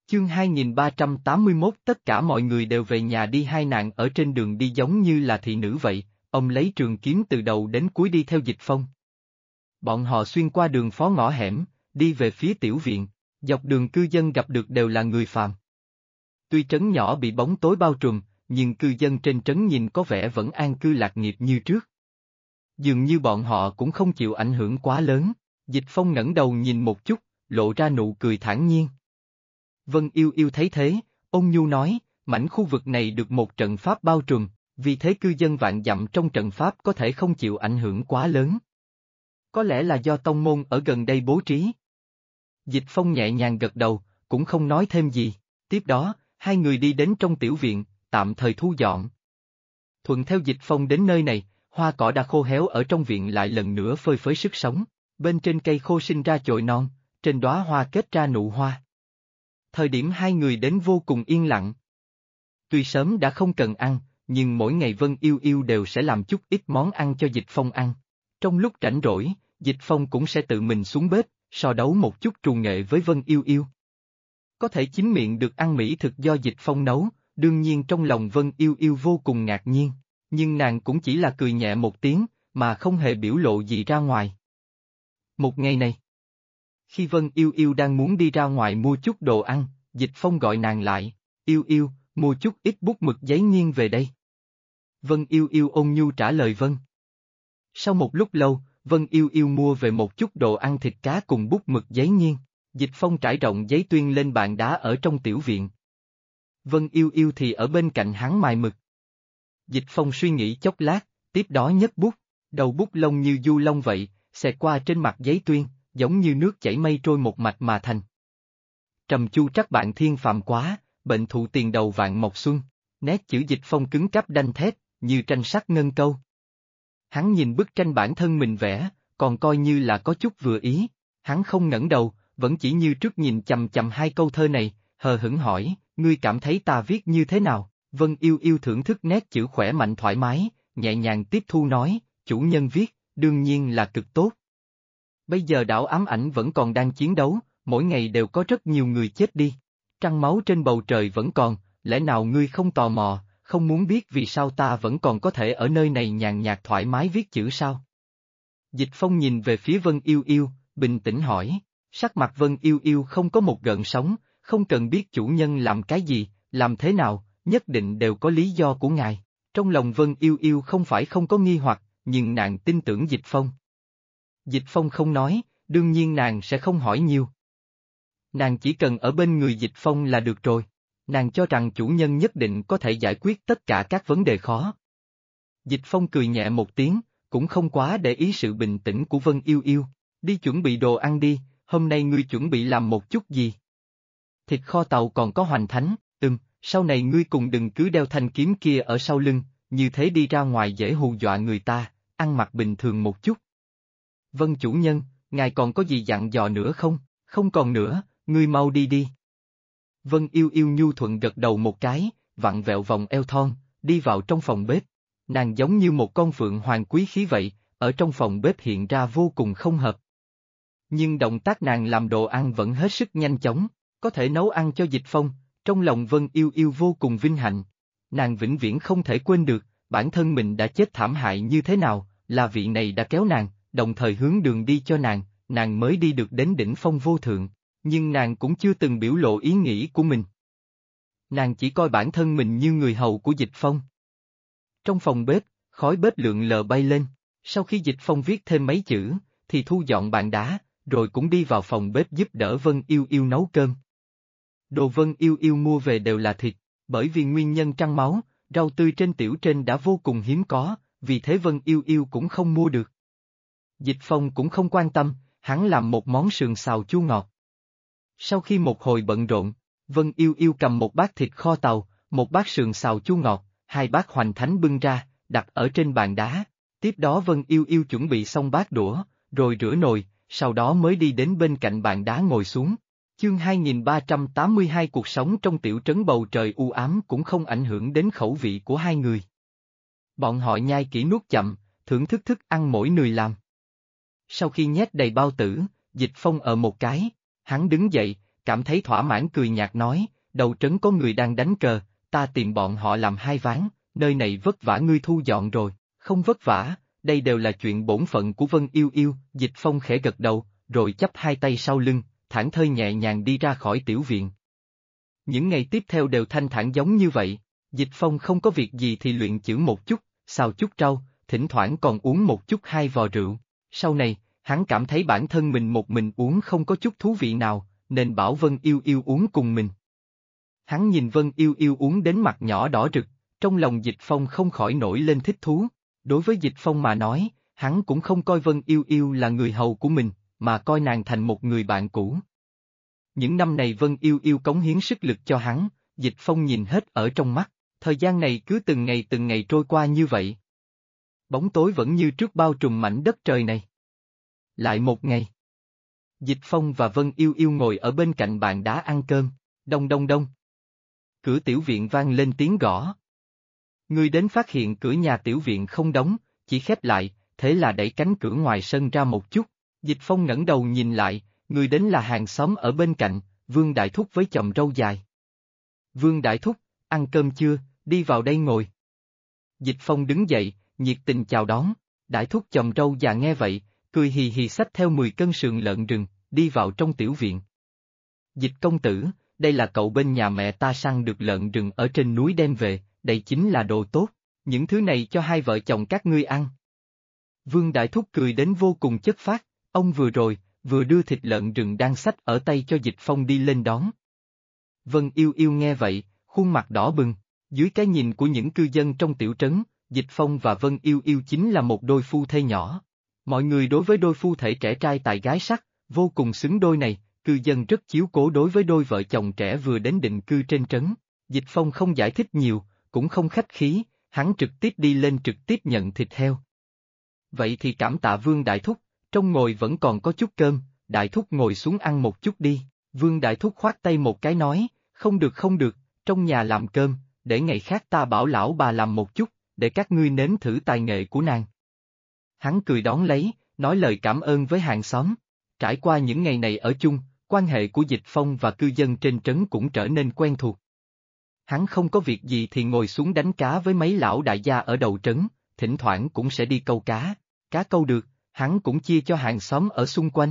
Chương 2381 tất cả mọi người đều về nhà đi. Hai nàng ở trên đường đi giống như là thị nữ vậy, ông lấy trường kiếm từ đầu đến cuối đi theo Dịch Phong. Bọn họ xuyên qua đường phố ngõ hẻm, đi về phía tiểu viện, dọc đường cư dân gặp được đều là người phàm. Tuy trấn nhỏ bị bóng tối bao trùm, nhưng cư dân trên trấn nhìn có vẻ vẫn an cư lạc nghiệp như trước. Dường như bọn họ cũng không chịu ảnh hưởng quá lớn. Dịch Phong ngẩng đầu nhìn một chút, lộ ra nụ cười thản nhiên. Vân Yêu Yêu thấy thế, ôn nhu nói, mảnh khu vực này được một trận pháp bao trùm, vì thế cư dân vạn dặm trong trận pháp có thể không chịu ảnh hưởng quá lớn. Có lẽ là do tông môn ở gần đây bố trí. Dịch Phong nhẹ nhàng gật đầu, cũng không nói thêm gì. Tiếp đó, hai người đi đến trong tiểu viện, tạm thời thu dọn. Thuận theo Dịch Phong đến nơi này, hoa cỏ đã khô héo ở trong viện lại lần nữa phơi phới sức sống. Bên trên cây khô sinh ra chồi non, trên đóa hoa kết ra nụ hoa. Thời điểm hai người đến vô cùng yên lặng. Tuy sớm đã không cần ăn, nhưng mỗi ngày Vân Yêu Yêu đều sẽ làm chút ít món ăn cho Dịch Phong ăn. Trong lúc rảnh rỗi, Dịch Phong cũng sẽ tự mình xuống bếp, so đấu một chút trù nghệ với Vân Yêu Yêu. Có thể chính miệng được ăn mỹ thực do Dịch Phong nấu, đương nhiên trong lòng Vân Yêu Yêu vô cùng ngạc nhiên, nhưng nàng cũng chỉ là cười nhẹ một tiếng, mà không hề biểu lộ gì ra ngoài. Một ngày này, khi Vân Yêu Yêu đang muốn đi ra ngoài mua chút đồ ăn, Dịch Phong gọi nàng lại, Yêu Yêu, mua chút ít bút mực giấy nghiên về đây. Vân Yêu Yêu ôn nhu trả lời vâng. Sau một lúc lâu, Vân Yêu Yêu mua về một chút đồ ăn thịt cá cùng bút mực giấy nghiên. Dịch Phong trải rộng giấy tuyên lên bàn đá ở trong tiểu viện. Vân Yêu Yêu thì ở bên cạnh hắn mài mực. Dịch Phong suy nghĩ chốc lát, tiếp đó nhấc bút, đầu bút lông như du long vậy, xẹt qua trên mặt giấy tuyên, giống như nước chảy mây trôi một mạch mà thành. Trầm chu trắc bạn thiên phàm quá, bệnh thụ tiền đầu vạn mộc xuân, nét chữ Dịch Phong cứng cáp đanh thép, như tranh sắt ngân câu. Hắn nhìn bức tranh bản thân mình vẽ, còn coi như là có chút vừa ý, hắn không ngẩng đầu, vẫn chỉ như trước nhìn chằm chằm hai câu thơ này, hờ hững hỏi, ngươi cảm thấy ta viết như thế nào? Vân Yêu Yêu thưởng thức nét chữ khỏe mạnh thoải mái, nhẹ nhàng tiếp thu nói, chủ nhân viết, đương nhiên là cực tốt. Bây giờ đảo ám ảnh vẫn còn đang chiến đấu, mỗi ngày đều có rất nhiều người chết đi. Trăng máu trên bầu trời vẫn còn, lẽ nào ngươi không tò mò, không muốn biết vì sao ta vẫn còn có thể ở nơi này nhàn nhạt thoải mái viết chữ sao? Dịch Phong nhìn về phía Vân Yêu Yêu, bình tĩnh hỏi, sắc mặt Vân Yêu Yêu không có một gợn sóng, không cần biết chủ nhân làm cái gì, làm thế nào, nhất định đều có lý do của ngài. Trong lòng Vân Yêu Yêu không phải không có nghi hoặc, nhưng nàng tin tưởng Dịch Phong. Dịch Phong không nói, đương nhiên nàng sẽ không hỏi nhiều. Nàng chỉ cần ở bên người Dịch Phong là được rồi. Nàng cho rằng chủ nhân nhất định có thể giải quyết tất cả các vấn đề khó. Dịch Phong cười nhẹ một tiếng, cũng không quá để ý sự bình tĩnh của Vân Yêu Yêu. Đi chuẩn bị đồ ăn đi, hôm nay ngươi chuẩn bị làm một chút gì? Thịt kho tàu còn có hoành thánh, sau này ngươi cùng đừng cứ đeo thanh kiếm kia ở sau lưng, như thế đi ra ngoài dễ hù dọa người ta, ăn mặc bình thường một chút. Vân chủ nhân, ngài còn có gì dặn dò nữa không? Không còn nữa, ngươi mau đi đi. Vân Yêu Yêu nhu thuận gật đầu một cái, vặn vẹo vòng eo thon, đi vào trong phòng bếp. Nàng giống như một con phượng hoàng quý khí vậy, ở trong phòng bếp hiện ra vô cùng không hợp. Nhưng động tác nàng làm đồ ăn vẫn hết sức nhanh chóng, có thể nấu ăn cho Dịch Phong, trong lòng Vân Yêu Yêu vô cùng vinh hạnh. Nàng vĩnh viễn không thể quên được, bản thân mình đã chết thảm hại như thế nào, là vị này đã kéo nàng, đồng thời hướng đường đi cho nàng mới đi được đến đỉnh phong vô thượng, nhưng nàng cũng chưa từng biểu lộ ý nghĩ của mình. Nàng chỉ coi bản thân mình như người hầu của Dịch Phong. Trong phòng bếp, khói bếp lượn lờ bay lên, sau khi Dịch Phong viết thêm mấy chữ, thì thu dọn bàn đá, rồi cũng đi vào phòng bếp giúp đỡ Vân Yêu Yêu nấu cơm. Đồ Vân Yêu Yêu mua về đều là thịt, bởi vì nguyên nhân trăng máu, rau tươi trên tiểu trên đã vô cùng hiếm có, vì thế Vân Yêu Yêu cũng không mua được. Dịch Phong cũng không quan tâm, hắn làm một món sườn xào chua ngọt. Sau khi một hồi bận rộn, Vân Yêu Yêu cầm một bát thịt kho tàu, một bát sườn xào chua ngọt, hai bát hoành thánh bưng ra, đặt ở trên bàn đá. Tiếp đó Vân Yêu Yêu chuẩn bị xong bát đũa, rồi rửa nồi, sau đó mới đi đến bên cạnh bàn đá ngồi xuống. Chương 2382 cuộc sống trong tiểu trấn bầu trời u ám cũng không ảnh hưởng đến khẩu vị của hai người. Bọn họ nhai kỹ nuốt chậm, thưởng thức thức ăn mỗi người làm. Sau khi nhét đầy bao tử, Dịch Phong ở một cái, hắn đứng dậy, cảm thấy thỏa mãn cười nhạt nói, đầu trấn có người đang đánh cờ, ta tìm bọn họ làm hai ván, nơi này vất vả ngươi thu dọn rồi, không vất vả, đây đều là chuyện bổn phận của Vân Yêu Yêu, Dịch Phong khẽ gật đầu, rồi chắp hai tay sau lưng, thảnh thơi nhẹ nhàng đi ra khỏi tiểu viện. Những ngày tiếp theo đều thanh thản giống như vậy, Dịch Phong không có việc gì thì luyện chữ một chút, xào chút rau, thỉnh thoảng còn uống một chút hai vò rượu. Sau này, hắn cảm thấy bản thân mình một mình uống không có chút thú vị nào, nên bảo Vân Yêu Yêu uống cùng mình. Hắn nhìn Vân Yêu Yêu uống đến mặt nhỏ đỏ rực, trong lòng Dịch Phong không khỏi nổi lên thích thú. Đối với Dịch Phong mà nói, hắn cũng không coi Vân Yêu Yêu là người hầu của mình, mà coi nàng thành một người bạn cũ. Những năm này Vân Yêu Yêu cống hiến sức lực cho hắn, Dịch Phong nhìn hết ở trong mắt, thời gian này cứ từng ngày trôi qua như vậy. Bóng tối vẫn như trước bao trùm mảnh đất trời này. Lại một ngày. Dịch Phong và Vân Yêu Yêu ngồi ở bên cạnh bàn đá ăn cơm, đông đông đông. Cửa tiểu viện vang lên tiếng gõ. Người đến phát hiện cửa nhà tiểu viện không đóng, chỉ khép lại, thế là đẩy cánh cửa ngoài sân ra một chút. Dịch Phong ngẩng đầu nhìn lại, người đến là hàng xóm ở bên cạnh, Vương Đại Thúc với chòm râu dài. Vương Đại Thúc, ăn cơm chưa, đi vào đây ngồi. Dịch Phong đứng dậy, nhiệt tình chào đón, Đại Thúc chòm râu già nghe vậy, cười hì hì xách theo 10 cân sườn lợn rừng, đi vào trong tiểu viện. Dịch công tử, đây là cậu bên nhà mẹ ta săn được lợn rừng ở trên núi đem về, đây chính là đồ tốt, những thứ này cho hai vợ chồng các ngươi ăn. Vương Đại Thúc cười đến vô cùng chất phác, ông vừa rồi, vừa đưa thịt lợn rừng đang xách ở tay cho Dịch Phong đi lên đón. Vân Yêu Yêu nghe vậy, khuôn mặt đỏ bừng, dưới cái nhìn của những cư dân trong tiểu trấn, Dịch Phong và Vân Yêu Yêu chính là một đôi phu thê nhỏ. Mọi người đối với đôi phu thể trẻ trai tài gái sắc, vô cùng xứng đôi này, cư dân rất chiếu cố đối với đôi vợ chồng trẻ vừa đến định cư trên trấn. Dịch Phong không giải thích nhiều, cũng không khách khí, hắn trực tiếp đi lên trực tiếp nhận thịt heo. Vậy thì cảm tạ Vương Đại Thúc, trong ngồi vẫn còn có chút cơm, Đại Thúc ngồi xuống ăn một chút đi. Vương Đại Thúc khoát tay một cái nói, không được, trong nhà làm cơm, để ngày khác ta bảo lão bà làm một chút, để các ngươi nếm thử tài nghệ của nàng. Hắn cười đón lấy, nói lời cảm ơn với hàng xóm. Trải qua những ngày này ở chung, quan hệ của Dịch Phong và cư dân trên trấn cũng trở nên quen thuộc. Hắn không có việc gì thì ngồi xuống đánh cá với mấy lão đại gia ở đầu trấn, thỉnh thoảng cũng sẽ đi câu cá. Cá câu được, hắn cũng chia cho hàng xóm ở xung quanh.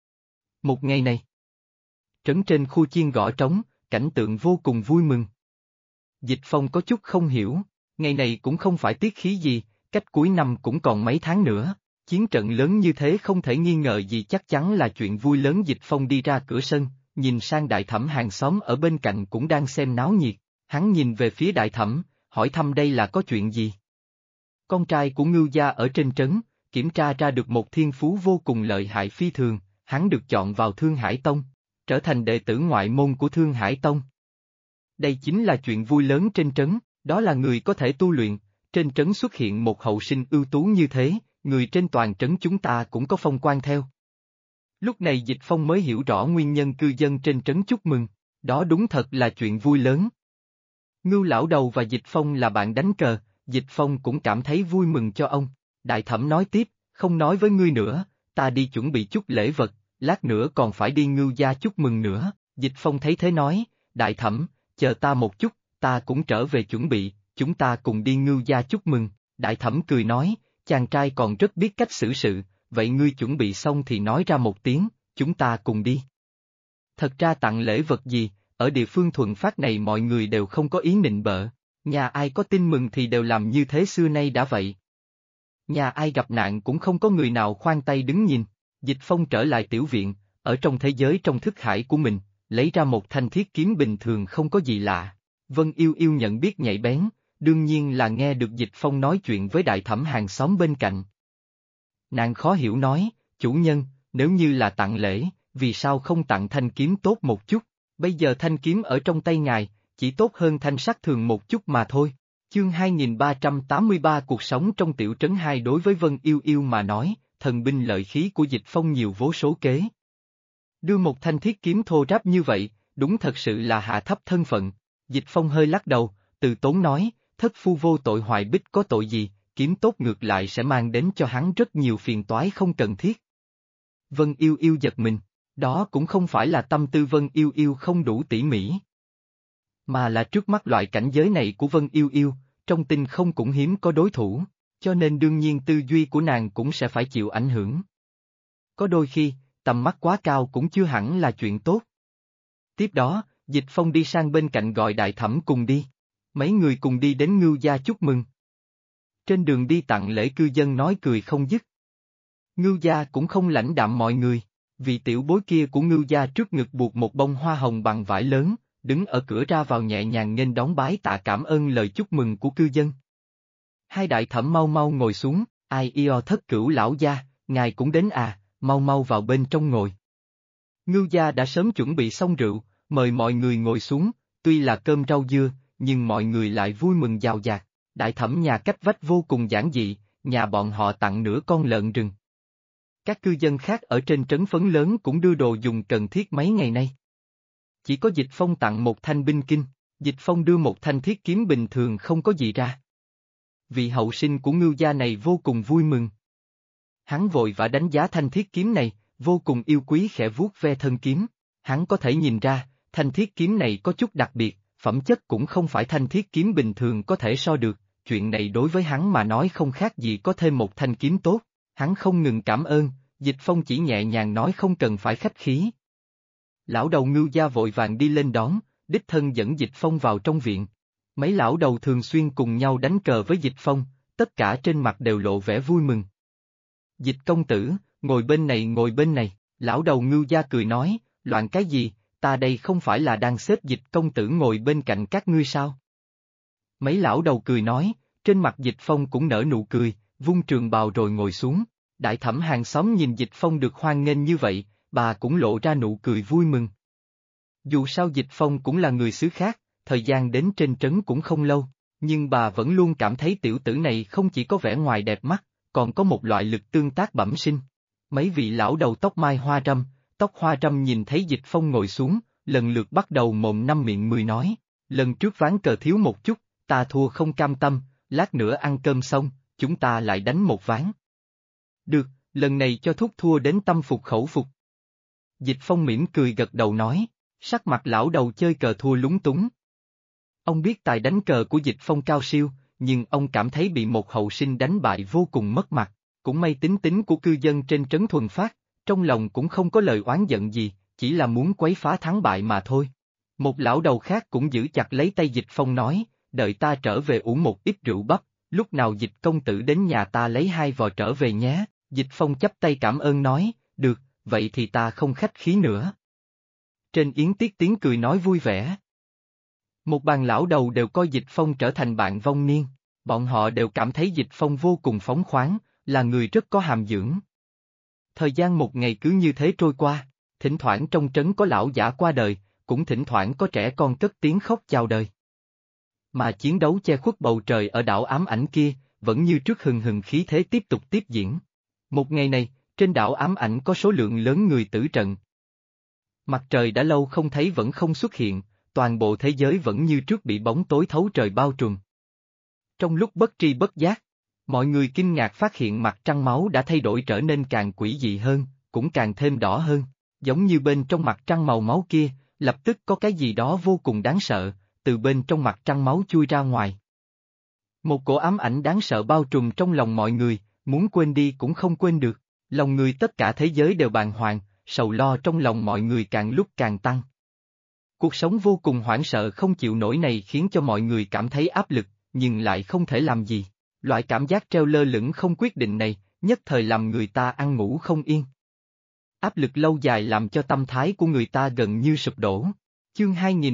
Một ngày này, trấn trên khu chiên gõ trống, cảnh tượng vô cùng vui mừng. Dịch Phong có chút không hiểu, ngày này cũng không phải tiết khí gì, cách cuối năm cũng còn mấy tháng nữa, chiến trận lớn như thế không thể nghi ngờ gì chắc chắn là chuyện vui lớn. Dịch Phong đi ra cửa sân, nhìn sang Đại Thẩm hàng xóm ở bên cạnh cũng đang xem náo nhiệt, hắn nhìn về phía Đại Thẩm, hỏi thăm đây là có chuyện gì. Con trai của Ngưu gia ở trên trấn, kiểm tra ra được một thiên phú vô cùng lợi hại phi thường, hắn được chọn vào Thương Hải Tông, trở thành đệ tử ngoại môn của Thương Hải Tông. Đây chính là chuyện vui lớn trên trấn, đó là người có thể tu luyện, trên trấn xuất hiện một hậu sinh ưu tú như thế, người trên toàn trấn chúng ta cũng có phong quan theo. Lúc này Dịch Phong mới hiểu rõ nguyên nhân cư dân trên trấn chúc mừng, đó đúng thật là chuyện vui lớn. Ngưu lão đầu và Dịch Phong là bạn đánh cờ, Dịch Phong cũng cảm thấy vui mừng cho ông. Đại Thẩm nói tiếp, không nói với ngươi nữa, ta đi chuẩn bị chút lễ vật, lát nữa còn phải đi Ngưu gia chúc mừng nữa. Dịch Phong thấy thế nói, Đại Thẩm, chờ ta một chút, ta cũng trở về chuẩn bị, chúng ta cùng đi Ngưu gia chúc mừng. Đại Thẩm cười nói, chàng trai còn rất biết cách xử sự, vậy ngươi chuẩn bị xong thì nói ra một tiếng, chúng ta cùng đi. Thật ra tặng lễ vật gì, ở địa phương Thuận Phát này mọi người đều không có ý nịnh bợ, nhà ai có tin mừng thì đều làm như thế xưa nay đã vậy. Nhà ai gặp nạn cũng không có người nào khoan tay đứng nhìn. Dịch Phong trở lại tiểu viện, ở trong thế giới trong thức hải của mình, lấy ra một thanh thiết kiếm bình thường không có gì lạ. Vân Yêu Yêu nhận biết nhạy bén, đương nhiên là nghe được Dịch Phong nói chuyện với Đại Thẩm hàng xóm bên cạnh. Nàng khó hiểu nói, chủ nhân, nếu như là tặng lễ, vì sao không tặng thanh kiếm tốt một chút, bây giờ thanh kiếm ở trong tay ngài, chỉ tốt hơn thanh sắt thường một chút mà thôi. Chương 2383 Cuộc sống trong tiểu trấn 2 đối với Vân Yêu Yêu mà nói, thần binh lợi khí của Dịch Phong nhiều vô số kể. Đưa một thanh thiết kiếm thô ráp như vậy, đúng thật sự là hạ thấp thân phận. Dịch Phong hơi lắc đầu, từ tốn nói, thất phu vô tội hoài bích có tội gì, kiếm tốt ngược lại sẽ mang đến cho hắn rất nhiều phiền toái không cần thiết. Vân Yêu Yêu giật mình, Đó cũng không phải là tâm tư Vân Yêu Yêu không đủ tỉ mỉ, mà là trước mắt loại cảnh giới này của Vân Yêu Yêu, trong tinh không cũng hiếm có đối thủ, cho nên đương nhiên tư duy của nàng cũng sẽ phải chịu ảnh hưởng. Có đôi khi, tầm mắt quá cao cũng chưa hẳn là chuyện tốt. Tiếp đó, Dịch Phong đi sang bên cạnh gọi Đại Thẩm cùng đi. Mấy người cùng đi đến Ngưu gia chúc mừng. Trên đường đi tặng lễ cư dân nói cười không dứt. Ngưu gia cũng không lãnh đạm mọi người, vị tiểu bối kia của Ngưu gia trước ngực buộc một bông hoa hồng bằng vải lớn, đứng ở cửa ra vào nhẹ nhàng nghênh đón bái tạ cảm ơn lời chúc mừng của cư dân. Hai đại thẩm mau mau ngồi xuống, ai io thất cửu lão gia, ngài cũng đến à, mau mau vào bên trong ngồi. Ngưu gia đã sớm chuẩn bị xong rượu, mời mọi người ngồi xuống, tuy là cơm rau dưa, nhưng mọi người lại vui mừng dào dạt. Đại thẩm nhà cách vách vô cùng giản dị, nhà bọn họ tặng nửa con lợn rừng. Các cư dân khác ở trên trấn phấn lớn cũng đưa đồ dùng cần thiết mấy ngày nay. Chỉ có Dịch Phong tặng một thanh binh kinh, Dịch Phong đưa một thanh thiết kiếm bình thường không có gì ra. Vị hậu sinh của Ngưu gia này vô cùng vui mừng. Hắn vội vã đánh giá thanh thiết kiếm này, vô cùng yêu quý khẽ vuốt ve thân kiếm. Hắn có thể nhìn ra, thanh thiết kiếm này có chút đặc biệt, phẩm chất cũng không phải thanh thiết kiếm bình thường có thể so được, chuyện này đối với hắn mà nói không khác gì có thêm một thanh kiếm tốt. Hắn không ngừng cảm ơn, Dịch Phong chỉ nhẹ nhàng nói không cần phải khách khí. Lão đầu Ngưu gia vội vàng đi lên đón, đích thân dẫn Dịch Phong vào trong viện. Mấy lão đầu thường xuyên cùng nhau đánh cờ với Dịch Phong, tất cả trên mặt đều lộ vẻ vui mừng. Dịch công tử, ngồi bên này ngồi bên này, lão đầu Ngưu gia cười nói, loạn cái gì, ta đây không phải là đang xếp Dịch công tử ngồi bên cạnh các ngươi sao? Mấy lão đầu cười nói, trên mặt Dịch Phong cũng nở nụ cười, vung trường bào rồi ngồi xuống. Đại thẩm hàng xóm nhìn Dịch Phong được hoan nghênh như vậy, bà cũng lộ ra nụ cười vui mừng. Dù sao Dịch Phong cũng là người xứ khác, thời gian đến trên trấn cũng không lâu, nhưng bà vẫn luôn cảm thấy tiểu tử này không chỉ có vẻ ngoài đẹp mắt, còn có một loại lực tương tác bẩm sinh. Mấy vị lão đầu tóc mai hoa râm nhìn thấy Dịch Phong ngồi xuống, lần lượt bắt đầu mồm năm miệng mười nói, lần trước ván cờ thiếu một chút, ta thua không cam tâm, lát nữa ăn cơm xong, chúng ta lại đánh một ván. Được, lần này cho thúc thua đến tâm phục khẩu phục. Dịch Phong mỉm cười gật đầu nói, sắc mặt lão đầu chơi cờ thua lúng túng. Ông biết tài đánh cờ của Dịch Phong cao siêu, nhưng ông cảm thấy bị một hậu sinh đánh bại vô cùng mất mặt, cũng may tính tính của cư dân trên trấn thuần phát, trong lòng cũng không có lời oán giận gì, chỉ là muốn quấy phá thắng bại mà thôi. Một lão đầu khác cũng giữ chặt lấy tay Dịch Phong nói, đợi ta trở về uống một ít rượu bắp, lúc nào Dịch công tử đến nhà ta lấy 2 vò trở về nhé. Dịch Phong chắp tay cảm ơn nói, được, vậy thì ta không khách khí nữa. Trên yến tiết tiếng cười nói vui vẻ. Một bàn lão đầu đều coi Dịch Phong trở thành bạn vong niên, bọn họ đều cảm thấy Dịch Phong vô cùng phóng khoáng, là người rất có hàm dưỡng. Thời gian một ngày cứ như thế trôi qua, thỉnh thoảng trong trấn có lão giả qua đời, cũng thỉnh thoảng có trẻ con cất tiếng khóc chào đời. Mà chiến đấu che khuất bầu trời ở đảo ám ảnh kia, vẫn như trước hừng hừng khí thế tiếp tục tiếp diễn. Một ngày này, trên đảo ám ảnh có số lượng lớn người tử trận. Mặt trời đã lâu không thấy vẫn không xuất hiện, toàn bộ thế giới vẫn như trước bị bóng tối thấu trời bao trùm. Trong lúc bất tri bất giác, mọi người kinh ngạc phát hiện mặt trăng máu đã thay đổi trở nên càng quỷ dị hơn, cũng càng thêm đỏ hơn, giống như bên trong mặt trăng màu máu kia, lập tức có cái gì đó vô cùng đáng sợ, từ bên trong mặt trăng máu chui ra ngoài. Một cổ ám ảnh đáng sợ bao trùm trong lòng mọi người, muốn quên đi cũng không quên được, lòng người tất cả thế giới đều bàng hoàng, sầu lo trong lòng mọi người càng lúc càng tăng. Cuộc sống vô cùng hoảng sợ không chịu nổi này khiến cho mọi người cảm thấy áp lực, nhưng lại không thể làm gì. Loại cảm giác treo lơ lửng không quyết định này, nhất thời làm người ta ăn ngủ không yên. Áp lực lâu dài làm cho tâm thái của người ta gần như sụp đổ. Chương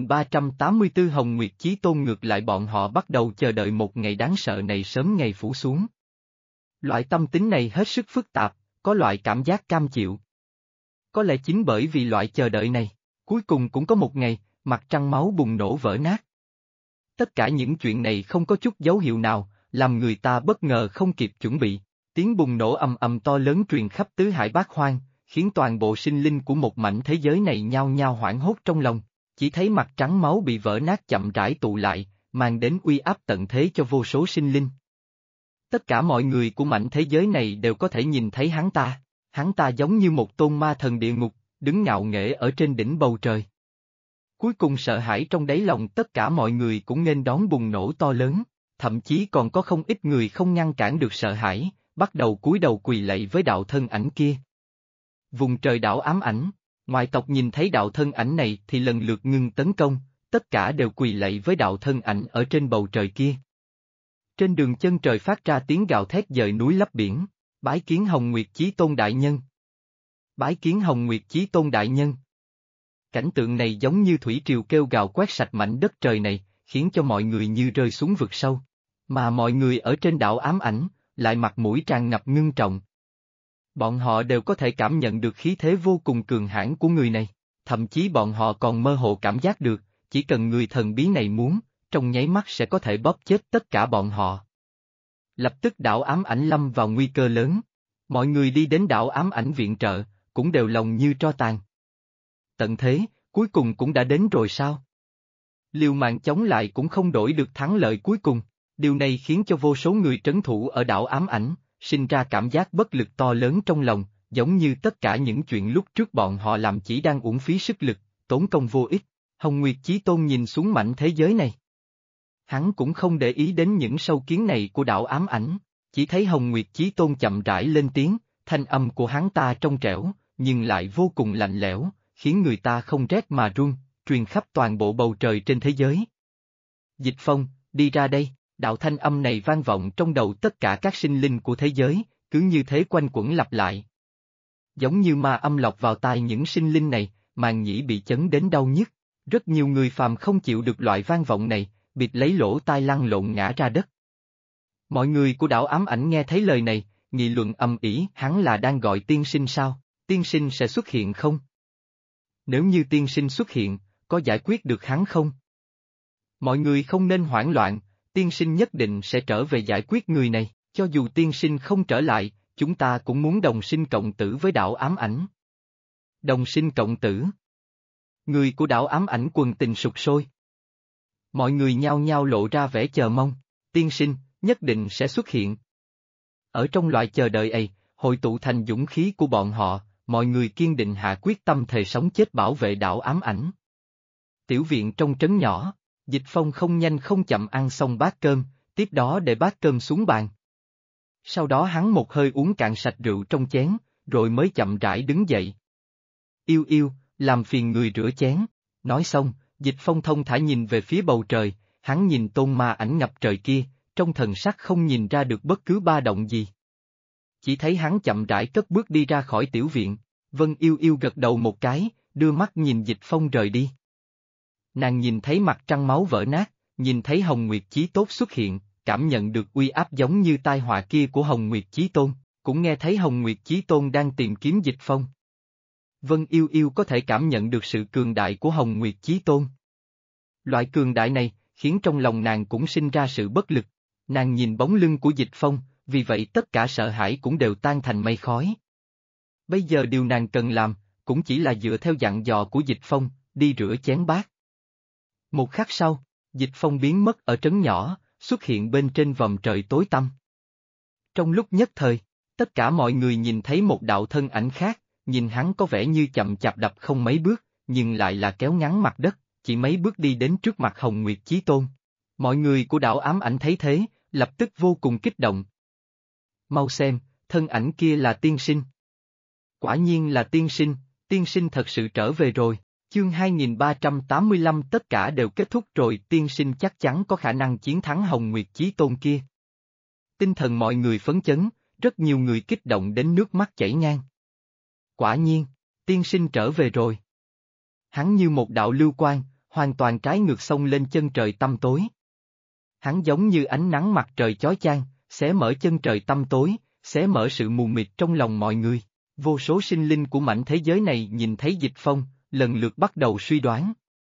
2384 Hồng Nguyệt Chí Tôn ngược lại bọn họ bắt đầu chờ đợi một ngày đáng sợ này sớm ngày phủ xuống. Loại tâm tính này hết sức phức tạp, có loại cảm giác cam chịu. Có lẽ chính bởi vì loại chờ đợi này, cuối cùng cũng có một ngày, mặt trăng máu bùng nổ vỡ nát. Tất cả những chuyện này không có chút dấu hiệu nào, làm người ta bất ngờ không kịp chuẩn bị. Tiếng bùng nổ ầm ầm to lớn truyền khắp tứ hải bát hoang, khiến toàn bộ sinh linh của một mảnh thế giới này nhao nhao hoảng hốt trong lòng. Chỉ thấy mặt trắng máu bị vỡ nát chậm rãi tụ lại, mang đến uy áp tận thế cho vô số sinh linh. Tất cả mọi người của mảnh thế giới này đều có thể nhìn thấy hắn ta giống như một tôn ma thần địa ngục, đứng ngạo nghễ ở trên đỉnh bầu trời. Cuối cùng sợ hãi trong đáy lòng tất cả mọi người cũng nghênh đón bùng nổ to lớn, thậm chí còn có không ít người không ngăn cản được sợ hãi, bắt đầu cúi đầu quỳ lạy với đạo thân ảnh kia. Vùng trời đảo ám ảnh, ngoại tộc nhìn thấy đạo thân ảnh này thì lần lượt ngưng tấn công, tất cả đều quỳ lạy với đạo thân ảnh ở trên bầu trời kia. Trên đường chân trời phát ra tiếng gào thét dời núi lấp biển, bái kiến Hồng Nguyệt Chí Tôn đại nhân. Bái kiến Hồng Nguyệt Chí Tôn đại nhân. Cảnh tượng này giống như thủy triều kêu gào quét sạch mảnh đất trời này, khiến cho mọi người như rơi xuống vực sâu. Mà mọi người ở trên đảo ám ảnh, lại mặt mũi tràn ngập ngưng trọng. Bọn họ đều có thể cảm nhận được khí thế vô cùng cường hãn của người này, thậm chí bọn họ còn mơ hồ cảm giác được, chỉ cần người thần bí này muốn, trong nháy mắt sẽ có thể bóp chết tất cả bọn họ. Lập tức đảo ám ảnh lâm vào nguy cơ lớn. Mọi người đi đến đảo ám ảnh viện trợ, cũng đều lòng như tro tàn. Tận thế, cuối cùng cũng đã đến rồi sao? Liều mạng chống lại cũng không đổi được thắng lợi cuối cùng, điều này khiến cho vô số người trấn thủ ở đảo ám ảnh, sinh ra cảm giác bất lực to lớn trong lòng, giống như tất cả những chuyện lúc trước bọn họ làm chỉ đang uổng phí sức lực, tốn công vô ích. Hồng Nguyệt Chí Tôn nhìn xuống mảnh thế giới này. Hắn cũng không để ý đến những sâu kiến này của đảo ám ảnh, chỉ thấy Hồng Nguyệt Chí Tôn chậm rãi lên tiếng, thanh âm của hắn ta trong trẻo, nhưng lại vô cùng lạnh lẽo, khiến người ta không rét mà run, truyền khắp toàn bộ bầu trời trên thế giới. Dịch Phong, đi ra đây, đạo thanh âm này vang vọng trong đầu tất cả các sinh linh của thế giới, cứ như thế quanh quẩn lặp lại. Giống như ma âm lọc vào tai những sinh linh này, màng nhĩ bị chấn đến đau nhức, rất nhiều người phàm không chịu được loại vang vọng này, bịt lấy lỗ tai lăn lộn ngã ra đất. Mọi người của đảo ám ảnh nghe thấy lời này, nghị luận ầm ĩ, hắn là đang gọi tiên sinh sao, tiên sinh sẽ xuất hiện không? Nếu như tiên sinh xuất hiện, có giải quyết được hắn không? Mọi người không nên hoảng loạn, tiên sinh nhất định sẽ trở về giải quyết người này, cho dù tiên sinh không trở lại, chúng ta cũng muốn đồng sinh cộng tử với đảo ám ảnh. Đồng sinh cộng tử. Người của đảo ám ảnh quần tình sục sôi. Mọi người nhao nhao lộ ra vẻ chờ mong, tiên sinh, nhất định sẽ xuất hiện. Ở trong loại chờ đợi ấy, hội tụ thành dũng khí của bọn họ, mọi người kiên định hạ quyết tâm thề sống chết bảo vệ đảo ám ảnh. Tiểu viện trong trấn nhỏ, Dịch Phong không nhanh không chậm ăn xong bát cơm, tiếp đó để bát cơm xuống bàn. Sau đó hắn một hơi uống cạn sạch rượu trong chén, rồi mới chậm rãi đứng dậy. Yêu yêu, làm phiền người rửa chén, nói xong, Dịch Phong thông thả nhìn về phía bầu trời, hắn nhìn tôn ma ảnh ngập trời kia, trong thần sắc không nhìn ra được bất cứ ba động gì. Chỉ thấy hắn chậm rãi cất bước đi ra khỏi tiểu viện, Vân Yêu Yêu gật đầu một cái, đưa mắt nhìn Dịch Phong rời đi. Nàng nhìn thấy mặt trăng máu vỡ nát, nhìn thấy Hồng Nguyệt Chí Tốt xuất hiện, cảm nhận được uy áp giống như tai họa kia của Hồng Nguyệt Chí Tôn, cũng nghe thấy Hồng Nguyệt Chí Tôn đang tìm kiếm Dịch Phong. Vân Yêu Yêu có thể cảm nhận được sự cường đại của Hồng Nguyệt Chí Tôn. Loại cường đại này, khiến trong lòng nàng cũng sinh ra sự bất lực, nàng nhìn bóng lưng của Dịch Phong, vì vậy tất cả sợ hãi cũng đều tan thành mây khói. Bây giờ điều nàng cần làm, cũng chỉ là dựa theo dặn dò của Dịch Phong, đi rửa chén bát. Một khắc sau, Dịch Phong biến mất ở trấn nhỏ, xuất hiện bên trên vòm trời tối tăm. Trong lúc nhất thời, tất cả mọi người nhìn thấy một đạo thân ảnh khác, nhìn hắn có vẻ như chậm chạp đập không mấy bước, nhưng lại là kéo ngắn mặt đất, chỉ mấy bước đi đến trước mặt Hồng Nguyệt Chí Tôn. Mọi người của đảo ám ảnh thấy thế, lập tức vô cùng kích động. Mau xem, thân ảnh kia là tiên sinh. Quả nhiên là tiên sinh thật sự trở về rồi. Chương 2385 tất cả đều kết thúc rồi, tiên sinh chắc chắn có khả năng chiến thắng Hồng Nguyệt Chí Tôn kia. Tinh thần mọi người phấn chấn, rất nhiều người kích động đến nước mắt chảy ngang. Quả nhiên, tiên sinh trở về rồi. Hắn như một đạo lưu quang, hoàn toàn trái ngược xông lên chân trời tăm tối. Hắn giống như ánh nắng mặt trời chói chang, xé mở chân trời tăm tối, xé mở sự mù mịt trong lòng mọi người. Vô số sinh linh của mảnh thế giới này nhìn thấy Dịch Phong, lần lượt bắt đầu suy đoán.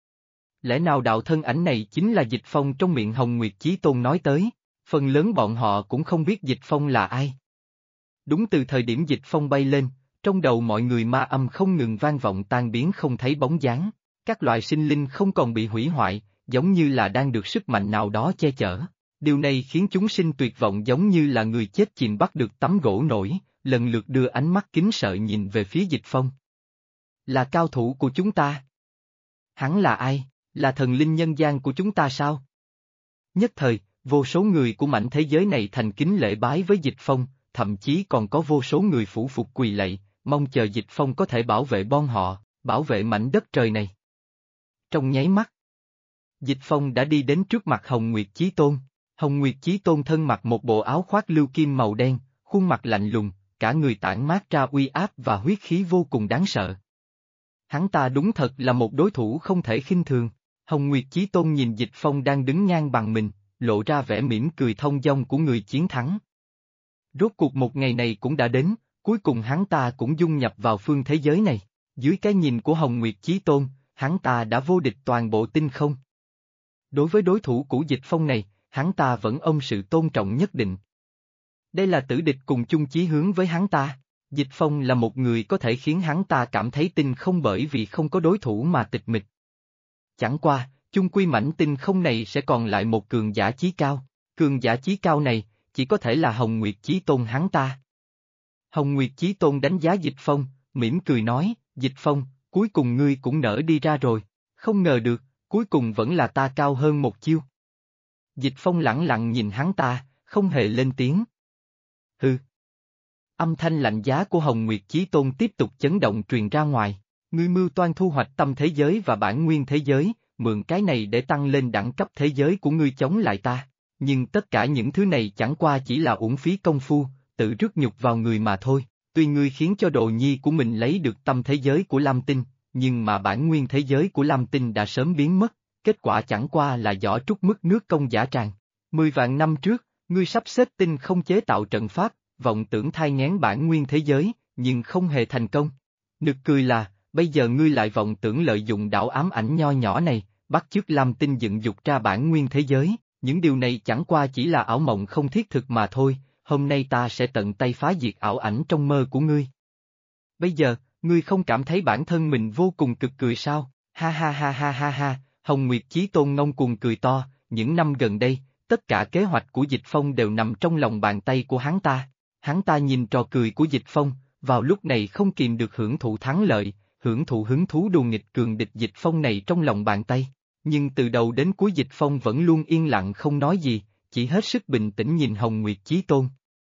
Lẽ nào đạo thân ảnh này chính là Dịch Phong trong miệng Hồng Nguyệt Chí Tôn nói tới, phần lớn bọn họ cũng không biết Dịch Phong là ai. Đúng từ thời điểm Dịch Phong bay lên, trong đầu mọi người ma âm không ngừng vang vọng tan biến không thấy bóng dáng, các loại sinh linh không còn bị hủy hoại, giống như là đang được sức mạnh nào đó che chở. Điều này khiến chúng sinh tuyệt vọng giống như là người chết chìm bắt được tấm gỗ nổi, lần lượt đưa ánh mắt kính sợ nhìn về phía Dịch Phong. Là cao thủ của chúng ta. Hắn là ai? Là thần linh nhân gian của chúng ta sao? Nhất thời, vô số người của mảnh thế giới này thành kính lễ bái với Dịch Phong, thậm chí còn có vô số người phủ phục quỳ lạy, mong chờ Dịch Phong có thể bảo vệ bọn họ, bảo vệ mảnh đất trời này. Trong nháy mắt, Dịch Phong đã đi đến trước mặt Hồng Nguyệt Chí Tôn. Hồng Nguyệt Chí Tôn thân mặc một bộ áo khoác lưu kim màu đen, khuôn mặt lạnh lùng, cả người tản mát ra uy áp và huyết khí vô cùng đáng sợ. Hắn ta đúng thật là một đối thủ không thể khinh thường. Hồng Nguyệt Chí Tôn nhìn Dịch Phong đang đứng ngang bằng mình, lộ ra vẻ mỉm cười thông dong của người chiến thắng. Rốt cuộc một ngày này cũng đã đến, cuối cùng hắn ta cũng dung nhập vào phương thế giới này. Dưới cái nhìn của Hồng Nguyệt Chí Tôn, hắn ta đã vô địch toàn bộ tinh không. Đối với đối thủ của Dịch Phong này, hắn ta vẫn ôm sự tôn trọng nhất định. Đây là tử địch cùng chung chí hướng với hắn ta. Dịch Phong là một người có thể khiến hắn ta cảm thấy tinh không bởi vì không có đối thủ mà tịch mịch. Chẳng qua, chung quy mảnh tinh không này sẽ còn lại một cường giả chí cao. Cường giả chí cao này, chỉ có thể là Hồng Nguyệt Chí Tôn hắn ta. Hồng Nguyệt Chí Tôn đánh giá Dịch Phong, mỉm cười nói, Dịch Phong, cuối cùng ngươi cũng nỡ đi ra rồi, không ngờ được, cuối cùng vẫn là ta cao hơn một chiêu. Dịch Phong lẳng lặng nhìn hắn ta, không hề lên tiếng. Hừ. Âm thanh lạnh giá của Hồng Nguyệt Chí Tôn tiếp tục chấn động truyền ra ngoài. Ngươi mưu toan thu hoạch tâm thế giới và bản nguyên thế giới, mượn cái này để tăng lên đẳng cấp thế giới của ngươi chống lại ta. Nhưng tất cả những thứ này chẳng qua chỉ là uổng phí công phu, tự rước nhục vào người mà thôi. Tuy ngươi khiến cho đồ nhi của mình lấy được tâm thế giới của Lam Tinh, nhưng mà bản nguyên thế giới của Lam Tinh đã sớm biến mất, kết quả chẳng qua là giỏ trút mức nước công giả tràn. 10 vạn năm trước, ngươi sắp xếp tinh không chế tạo trận pháp, vọng tưởng thai nghén bản nguyên thế giới, nhưng không hề thành công. Nực cười là, bây giờ ngươi lại vọng tưởng lợi dụng đảo ám ảnh nho nhỏ này, bắt chước Lam Tinh dựng dục ra bản nguyên thế giới, những điều này chẳng qua chỉ là ảo mộng không thiết thực mà thôi, hôm nay ta sẽ tận tay phá diệt ảo ảnh trong mơ của ngươi. Bây giờ, ngươi không cảm thấy bản thân mình vô cùng cực cười sao? Ha ha ha ha ha ha, Hồng Nguyệt Chí Tôn ngông cuồng cười to, những năm gần đây, tất cả kế hoạch của Dịch Phong đều nằm trong lòng bàn tay của hắn ta. Hắn ta nhìn trò cười của Dịch Phong, vào lúc này không kìm được hưởng thụ thắng lợi, hưởng thụ hứng thú đùa nghịch cường địch Dịch Phong này trong lòng bàn tay. Nhưng từ đầu đến cuối Dịch Phong vẫn luôn yên lặng không nói gì, chỉ hết sức bình tĩnh nhìn Hồng Nguyệt Chí Tôn.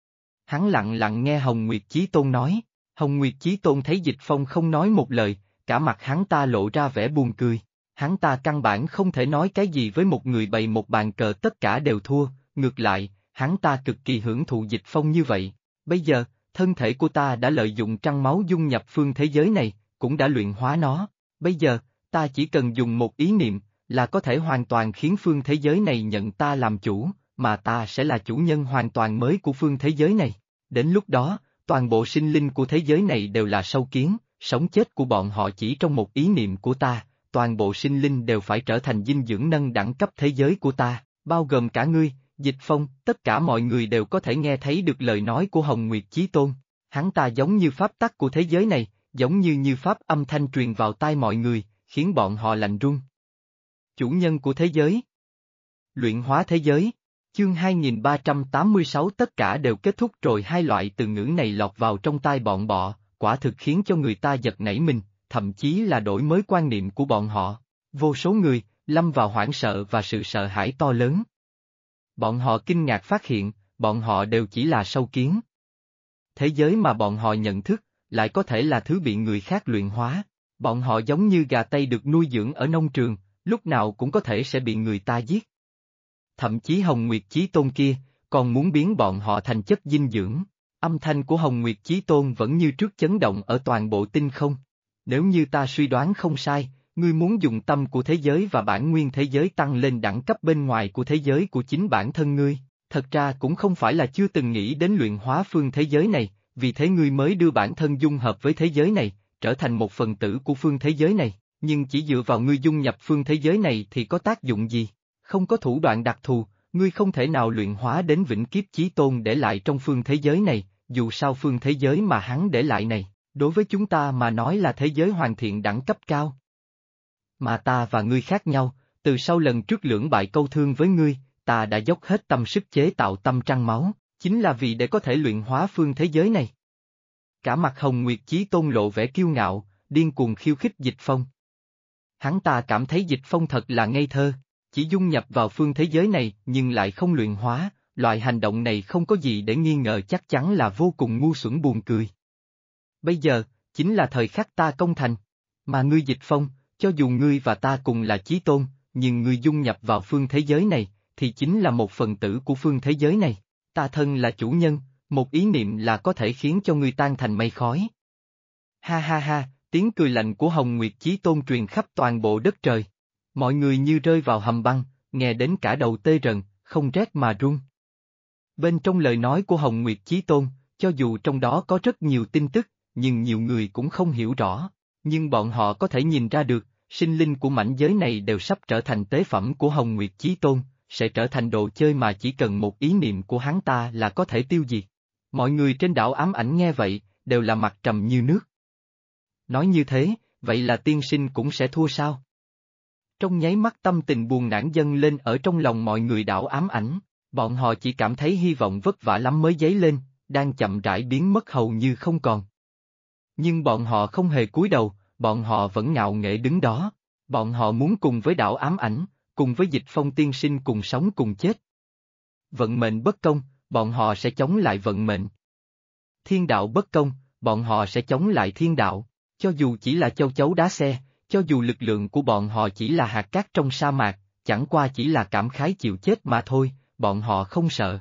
Hắn lặng lặng nghe Hồng Nguyệt Chí Tôn nói, Hồng Nguyệt Chí Tôn thấy Dịch Phong không nói một lời, cả mặt hắn ta lộ ra vẻ buồn cười. Hắn ta căn bản không thể nói cái gì với một người bày một bàn cờ tất cả đều thua, ngược lại, hắn ta cực kỳ hưởng thụ Dịch Phong như vậy. Bây giờ, thân thể của ta đã lợi dụng trăng máu dung nhập phương thế giới này, cũng đã luyện hóa nó. Bây giờ, ta chỉ cần dùng một ý niệm, là có thể hoàn toàn khiến phương thế giới này nhận ta làm chủ, mà ta sẽ là chủ nhân hoàn toàn mới của phương thế giới này. Đến lúc đó, toàn bộ sinh linh của thế giới này đều là sâu kiến, sống chết của bọn họ chỉ trong một ý niệm của ta, toàn bộ sinh linh đều phải trở thành dinh dưỡng nâng đẳng cấp thế giới của ta, bao gồm cả ngươi, Dịch Phong, tất cả mọi người đều có thể nghe thấy được lời nói của Hồng Nguyệt Chí Tôn. Hắn ta giống như pháp tắc của thế giới này, giống như pháp âm thanh truyền vào tai mọi người, khiến bọn họ lạnh run. Chủ nhân của thế giới. Luyện hóa thế giới. Chương 2386 tất cả đều kết thúc rồi, hai loại từ ngữ này lọt vào trong tai bọn bọ, quả thực khiến cho người ta giật nảy mình, thậm chí là đổi mới quan niệm của bọn họ. Vô số người, lâm vào hoảng sợ và sự sợ hãi to lớn. Bọn họ kinh ngạc phát hiện, bọn họ đều chỉ là sâu kiến. Thế giới mà bọn họ nhận thức, lại có thể là thứ bị người khác luyện hóa. Bọn họ giống như gà tây được nuôi dưỡng ở nông trường, lúc nào cũng có thể sẽ bị người ta giết. Thậm chí Hồng Nguyệt Chí Tôn kia, còn muốn biến bọn họ thành chất dinh dưỡng. Âm thanh của Hồng Nguyệt Chí Tôn vẫn như trước chấn động ở toàn bộ tinh không. Nếu như ta suy đoán không sai, ngươi muốn dùng tâm của thế giới và bản nguyên thế giới tăng lên đẳng cấp bên ngoài của thế giới của chính bản thân ngươi. Thật ra cũng không phải là chưa từng nghĩ đến luyện hóa phương thế giới này, vì thế ngươi mới đưa bản thân dung hợp với thế giới này, trở thành một phần tử của phương thế giới này, nhưng chỉ dựa vào ngươi dung nhập phương thế giới này thì có tác dụng gì? Không có thủ đoạn đặc thù, ngươi không thể nào luyện hóa đến vĩnh kiếp chí tôn để lại trong phương thế giới này, dù sao phương thế giới mà hắn để lại này, đối với chúng ta mà nói là thế giới hoàn thiện đẳng cấp cao. Mà ta và ngươi khác nhau, từ sau lần trước lưỡng bại câu thương với ngươi, ta đã dốc hết tâm sức chế tạo tâm trăng máu, chính là vì để có thể luyện hóa phương thế giới này. Cả mặt Hồng Nguyệt Chí Tôn lộ vẻ kiêu ngạo, điên cuồng khiêu khích Dịch Phong. Hắn ta cảm thấy Dịch Phong thật là ngây thơ, chỉ dung nhập vào phương thế giới này nhưng lại không luyện hóa, loại hành động này không có gì để nghi ngờ, chắc chắn là vô cùng ngu xuẩn buồn cười. Bây giờ, chính là thời khắc ta công thành. Mà ngươi Dịch Phong, cho dù ngươi và ta cùng là chí tôn, nhưng ngươi dung nhập vào phương thế giới này, thì chính là một phần tử của phương thế giới này. Ta thân là chủ nhân, một ý niệm là có thể khiến cho ngươi tan thành mây khói. Ha ha ha, tiếng cười lạnh của Hồng Nguyệt Chí Tôn truyền khắp toàn bộ đất trời. Mọi người như rơi vào hầm băng, nghe đến cả đầu tê rần, không rét mà run. Bên trong lời nói của Hồng Nguyệt Chí Tôn, cho dù trong đó có rất nhiều tin tức, nhưng nhiều người cũng không hiểu rõ. Nhưng bọn họ có thể nhìn ra được, sinh linh của mảnh giới này đều sắp trở thành tế phẩm của Hồng Nguyệt Chí Tôn, sẽ trở thành đồ chơi mà chỉ cần một ý niệm của hắn ta là có thể tiêu diệt. Mọi người trên đảo ám ảnh nghe vậy, đều là mặt trầm như nước. Nói như thế, vậy là tiên sinh cũng sẽ thua sao? Trong nháy mắt tâm tình buồn nản dâng lên ở trong lòng mọi người đảo ám ảnh, bọn họ chỉ cảm thấy hy vọng vất vả lắm mới dấy lên, đang chậm rãi biến mất hầu như không còn. Nhưng bọn họ không hề cúi đầu, bọn họ vẫn ngạo nghễ đứng đó, bọn họ muốn cùng với đảo ám ảnh, cùng với Dịch Phong tiên sinh cùng sống cùng chết. Vận mệnh bất công, bọn họ sẽ chống lại vận mệnh. Thiên đạo bất công, bọn họ sẽ chống lại thiên đạo, cho dù chỉ là châu chấu đá xe, cho dù lực lượng của bọn họ chỉ là hạt cát trong sa mạc, chẳng qua chỉ là cảm khái chịu chết mà thôi, bọn họ không sợ.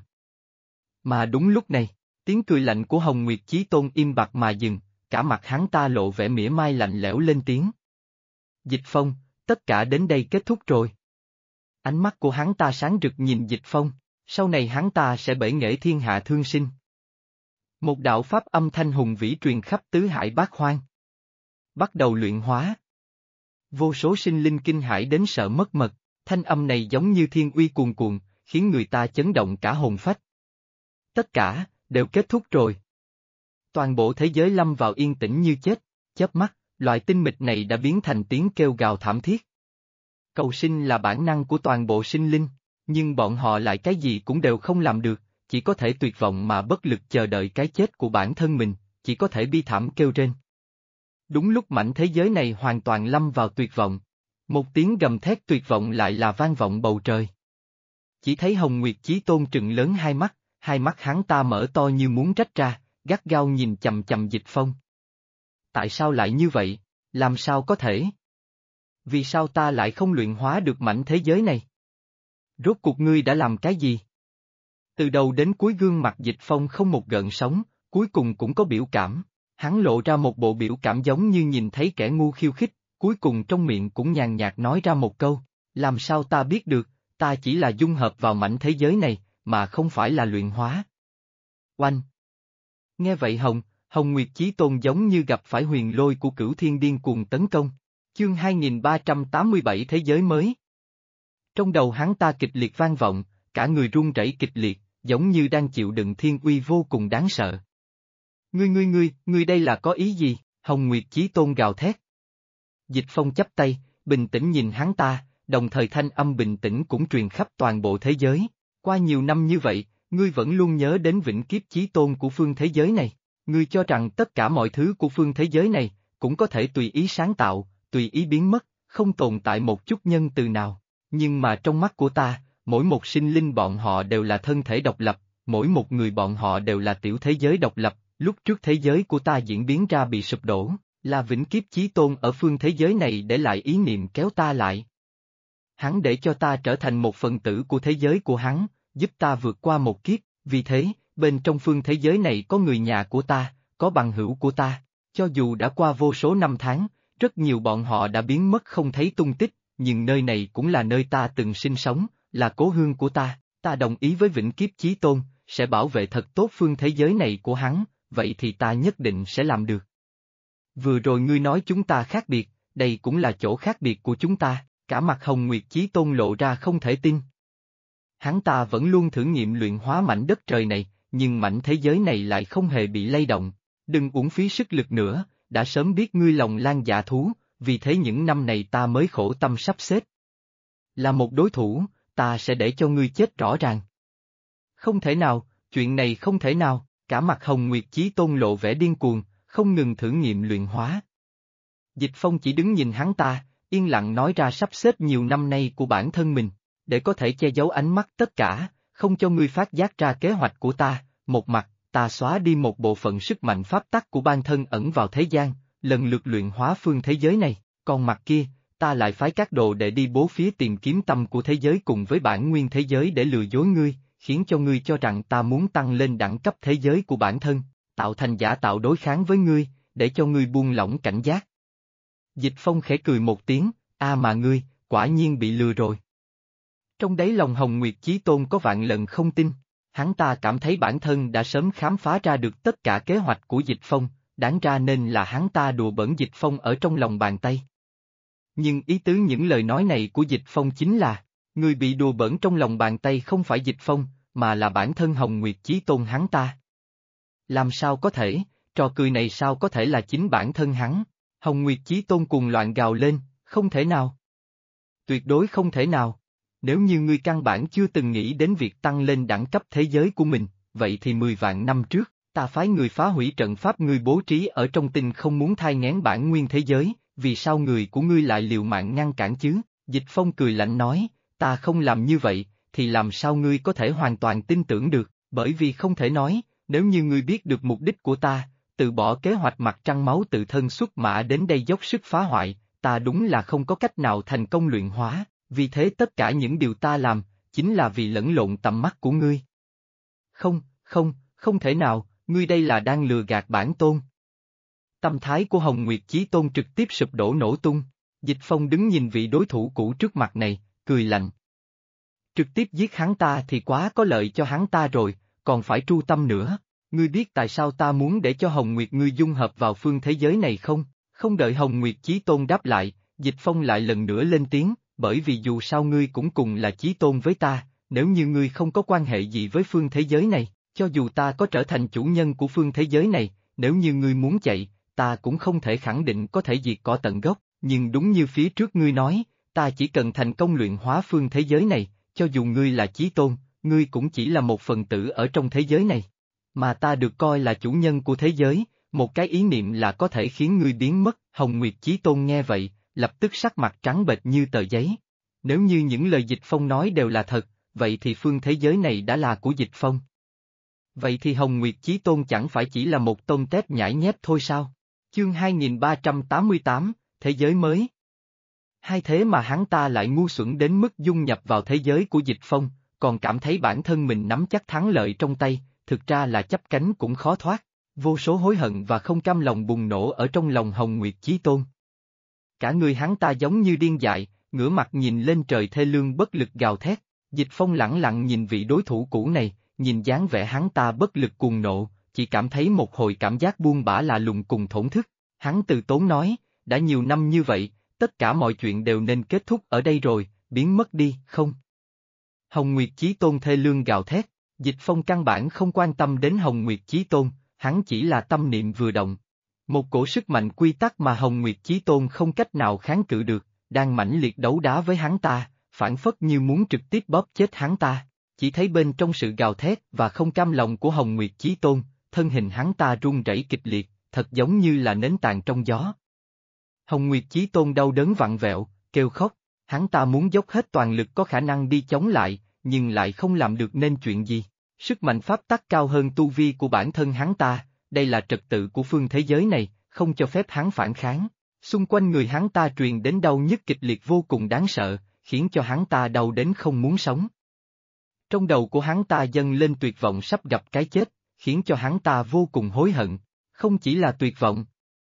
Mà đúng lúc này, tiếng cười lạnh của Hồng Nguyệt Chí Tôn im bặt mà dừng, cả mặt hắn ta lộ vẻ mỉa mai lạnh lẽo lên tiếng. Dịch Phong, tất cả đến đây kết thúc rồi. Ánh mắt của hắn ta sáng rực nhìn Dịch Phong, sau này hắn ta sẽ bể nghệ thiên hạ thương sinh. Một đạo pháp âm thanh hùng vĩ truyền khắp tứ hải bát hoang. Bắt đầu luyện hóa. Vô số sinh linh kinh hãi đến sợ mất mật, thanh âm này giống như thiên uy cuồn cuộn, khiến người ta chấn động cả hồn phách. Tất cả, đều kết thúc rồi. Toàn bộ thế giới lâm vào yên tĩnh như chết, chớp mắt, loại tinh mịch này đã biến thành tiếng kêu gào thảm thiết. Cầu sinh là bản năng của toàn bộ sinh linh, nhưng bọn họ lại cái gì cũng đều không làm được, chỉ có thể tuyệt vọng mà bất lực chờ đợi cái chết của bản thân mình, chỉ có thể bi thảm kêu rên. Đúng lúc mảnh thế giới này hoàn toàn lâm vào tuyệt vọng, một tiếng gầm thét tuyệt vọng lại là vang vọng bầu trời. Chỉ thấy Hồng Nguyệt Chí Tôn trừng lớn hai mắt hắn ta mở to như muốn rách ra, gắt gao nhìn chằm chằm Dịch Phong. Tại sao lại như vậy? Làm sao có thể? Vì sao ta lại không luyện hóa được mảnh thế giới này? Rốt cuộc ngươi đã làm cái gì? Từ đầu đến cuối gương mặt Dịch Phong không một gợn sóng, cuối cùng cũng có biểu cảm. Hắn lộ ra một bộ biểu cảm giống như nhìn thấy kẻ ngu khiêu khích, cuối cùng trong miệng cũng nhàn nhạt nói ra một câu, làm sao ta biết được, ta chỉ là dung hợp vào mảnh thế giới này, mà không phải là luyện hóa. Oanh! Nghe vậy Hồng Nguyệt Chí Tôn giống như gặp phải huyền lôi của Cửu Thiên điên cuồng tấn công. Chương 2387 Thế giới mới. Trong đầu hắn ta kịch liệt vang vọng, cả người run rẩy kịch liệt, giống như đang chịu đựng thiên uy vô cùng đáng sợ. Ngươi đây là có ý gì? Hồng Nguyệt Chí Tôn gào thét. Dịch Phong chắp tay, bình tĩnh nhìn hắn ta, đồng thời thanh âm bình tĩnh cũng truyền khắp toàn bộ thế giới. Qua nhiều năm như vậy, ngươi vẫn luôn nhớ đến vĩnh kiếp chí tôn của phương thế giới này. Ngươi cho rằng tất cả mọi thứ của phương thế giới này, cũng có thể tùy ý sáng tạo, tùy ý biến mất, không tồn tại một chút nhân từ nào. Nhưng mà trong mắt của ta, mỗi một sinh linh bọn họ đều là thân thể độc lập, mỗi một người bọn họ đều là tiểu thế giới độc lập. Lúc trước thế giới của ta diễn biến ra bị sụp đổ, là vĩnh kiếp chí tôn ở phương thế giới này để lại ý niệm kéo ta lại. Hắn để cho ta trở thành một phần tử của thế giới của hắn, giúp ta vượt qua một kiếp, vì thế, bên trong phương thế giới này có người nhà của ta, có bằng hữu của ta, cho dù đã qua vô số năm tháng, rất nhiều bọn họ đã biến mất không thấy tung tích, nhưng nơi này cũng là nơi ta từng sinh sống, là cố hương của ta đồng ý với vĩnh kiếp chí tôn, sẽ bảo vệ thật tốt phương thế giới này của hắn. Vậy thì ta nhất định sẽ làm được. Vừa rồi ngươi nói chúng ta khác biệt, đây cũng là chỗ khác biệt của chúng ta, cả mặt Hồng Nguyệt Chí Tôn lộ ra không thể tin. Hắn ta vẫn luôn thử nghiệm luyện hóa mảnh đất trời này, nhưng mảnh thế giới này lại không hề bị lay động. Đừng uổng phí sức lực nữa, đã sớm biết ngươi lòng lan dạ thú, vì thế những năm này ta mới khổ tâm sắp xếp. Là một đối thủ, ta sẽ để cho ngươi chết rõ ràng. Không thể nào, chuyện này không thể nào. Cả mặt Hồng Nguyệt Chí Tôn lộ vẻ điên cuồng, không ngừng thử nghiệm luyện hóa. Dịch Phong chỉ đứng nhìn hắn ta, yên lặng nói ra sắp xếp nhiều năm nay của bản thân mình, để có thể che giấu ánh mắt tất cả, không cho ngươi phát giác ra kế hoạch của ta. Một mặt, ta xóa đi một bộ phận sức mạnh pháp tắc của bản thân ẩn vào thế gian, lần lượt luyện hóa phương thế giới này, còn mặt kia, ta lại phái các đồ để đi bố phía tìm kiếm tâm của thế giới cùng với bản nguyên thế giới để lừa dối ngươi, khiến cho ngươi cho rằng ta muốn tăng lên đẳng cấp thế giới của bản thân, tạo thành giả tạo đối kháng với ngươi, để cho ngươi buông lỏng cảnh giác. Dịch Phong khẽ cười một tiếng, mà ngươi, quả nhiên bị lừa rồi. Trong đáy lòng Hồng Nguyệt Chí Tôn có vạn lần không tin, hắn ta cảm thấy bản thân đã sớm khám phá ra được tất cả kế hoạch của Dịch Phong, đáng ra nên là hắn ta đùa bỡn Dịch Phong ở trong lòng bàn tay. Nhưng ý tứ những lời nói này của Dịch Phong chính là, người bị đùa bỡn trong lòng bàn tay không phải Dịch Phong, mà là bản thân Hồng Nguyệt Chí Tôn hắn ta. Làm sao có thể, trò cười này sao có thể là chính bản thân hắn? Hồng Nguyệt Chí Tôn cuồng loạn gào lên, không thể nào. Tuyệt đối không thể nào. Nếu như ngươi căn bản chưa từng nghĩ đến việc tăng lên đẳng cấp thế giới của mình, vậy thì 10 vạn năm trước, ta phái người phá hủy trận pháp ngươi bố trí ở trong tinh không muốn thai nghén bản nguyên thế giới, vì sao người của ngươi lại liều mạng ngăn cản chứ? Dịch Phong cười lạnh nói, ta không làm như vậy, thì làm sao ngươi có thể hoàn toàn tin tưởng được, bởi vì không thể nói, nếu như ngươi biết được mục đích của ta, từ bỏ kế hoạch mặt trăng máu tự thân xuất mã đến đây dốc sức phá hoại, ta đúng là không có cách nào thành công luyện hóa, vì thế tất cả những điều ta làm, chính là vì lẫn lộn tầm mắt của ngươi. Không thể nào, ngươi đây là đang lừa gạt bản tôn. Tâm thái của Hồng Nguyệt Chí Tôn trực tiếp sụp đổ nổ tung, Dịch Phong đứng nhìn vị đối thủ cũ trước mặt này, cười lạnh. Trực tiếp giết hắn ta thì quá có lợi cho hắn ta rồi, còn phải tru tâm nữa. Ngươi biết tại sao ta muốn để cho Hồng Nguyệt ngươi dung hợp vào phương thế giới này không? Không đợi Hồng Nguyệt Chí Tôn đáp lại, Dịch Phong lại lần nữa lên tiếng, bởi vì dù sao ngươi cũng cùng là Chí Tôn với ta, nếu như ngươi không có quan hệ gì với phương thế giới này, cho dù ta có trở thành chủ nhân của phương thế giới này, nếu như ngươi muốn chạy, ta cũng không thể khẳng định có thể diệt cỏ tận gốc, nhưng đúng như phía trước ngươi nói, ta chỉ cần thành công luyện hóa phương thế giới này, cho dù ngươi là Chí Tôn, ngươi cũng chỉ là một phần tử ở trong thế giới này. Mà ta được coi là chủ nhân của thế giới, một cái ý niệm là có thể khiến ngươi biến mất. Hồng Nguyệt Chí Tôn nghe vậy, lập tức sắc mặt trắng bệch như tờ giấy. Nếu như những lời Dịch Phong nói đều là thật, vậy thì phương thế giới này đã là của Dịch Phong. Vậy thì Hồng Nguyệt Chí Tôn chẳng phải chỉ là một tôm tép nhãi nhép thôi sao? Chương 2388, Thế giới mới. Hay thế mà hắn ta lại ngu xuẩn đến mức dung nhập vào thế giới của Dịch Phong, còn cảm thấy bản thân mình nắm chắc thắng lợi trong tay, thực ra là chắp cánh cũng khó thoát. Vô số hối hận và không cam lòng bùng nổ ở trong lòng Hồng Nguyệt Chí Tôn. Cả người hắn ta giống như điên dại, ngửa mặt nhìn lên trời thê lương bất lực gào thét. Dịch Phong lẳng lặng nhìn vị đối thủ cũ này, nhìn dáng vẻ hắn ta bất lực cuồng nộ, chỉ cảm thấy một hồi cảm giác buông bã lạ lùng cùng thổn thức. Hắn từ tốn nói, đã nhiều năm như vậy, tất cả mọi chuyện đều nên kết thúc ở đây rồi, biến mất đi, không? Hồng Nguyệt Chí Tôn thê lương gào thét, Dịch Phong căn bản không quan tâm đến Hồng Nguyệt Chí Tôn, hắn chỉ là tâm niệm vừa động. Một cổ sức mạnh quy tắc mà Hồng Nguyệt Chí Tôn không cách nào kháng cự được, đang mãnh liệt đấu đá với hắn ta, phản phất như muốn trực tiếp bóp chết hắn ta. Chỉ thấy bên trong sự gào thét và không cam lòng của Hồng Nguyệt Chí Tôn, thân hình hắn ta run rẩy kịch liệt, thật giống như là nến tàn trong gió. Hồng Nguyệt Chí Tôn đau đớn vặn vẹo, kêu khóc, hắn ta muốn dốc hết toàn lực có khả năng đi chống lại, nhưng lại không làm được nên chuyện gì. Sức mạnh pháp tắc cao hơn tu vi của bản thân hắn ta, đây là trật tự của phương thế giới này, không cho phép hắn phản kháng. Xung quanh người hắn ta truyền đến đau nhức kịch liệt vô cùng đáng sợ, khiến cho hắn ta đau đến không muốn sống. Trong đầu của hắn ta dâng lên tuyệt vọng sắp gặp cái chết, khiến cho hắn ta vô cùng hối hận. Không chỉ là tuyệt vọng,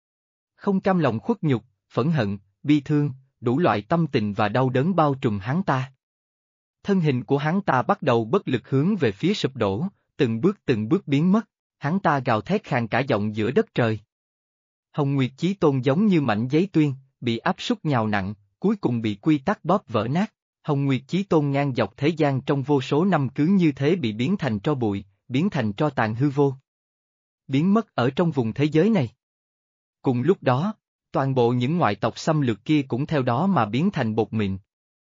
không cam lòng khuất nhục, phẫn hận, bi thương, đủ loại tâm tình và đau đớn bao trùm hắn ta. Thân hình của hắn ta bắt đầu bất lực hướng về phía sụp đổ, từng bước biến mất, hắn ta gào thét khàn cả giọng giữa đất trời. Hồng Nguyệt Chí Tôn giống như mảnh giấy tuyên, bị áp suất nhào nặng, cuối cùng bị quy tắc bóp vỡ nát. Hồng Nguyệt Chí Tôn ngang dọc thế gian trong vô số năm cứ như thế bị biến thành tro bụi, biến thành tro tàn hư vô. Biến mất ở trong vùng thế giới này. Cùng lúc đó, toàn bộ những ngoại tộc xâm lược kia cũng theo đó mà biến thành bột mịn.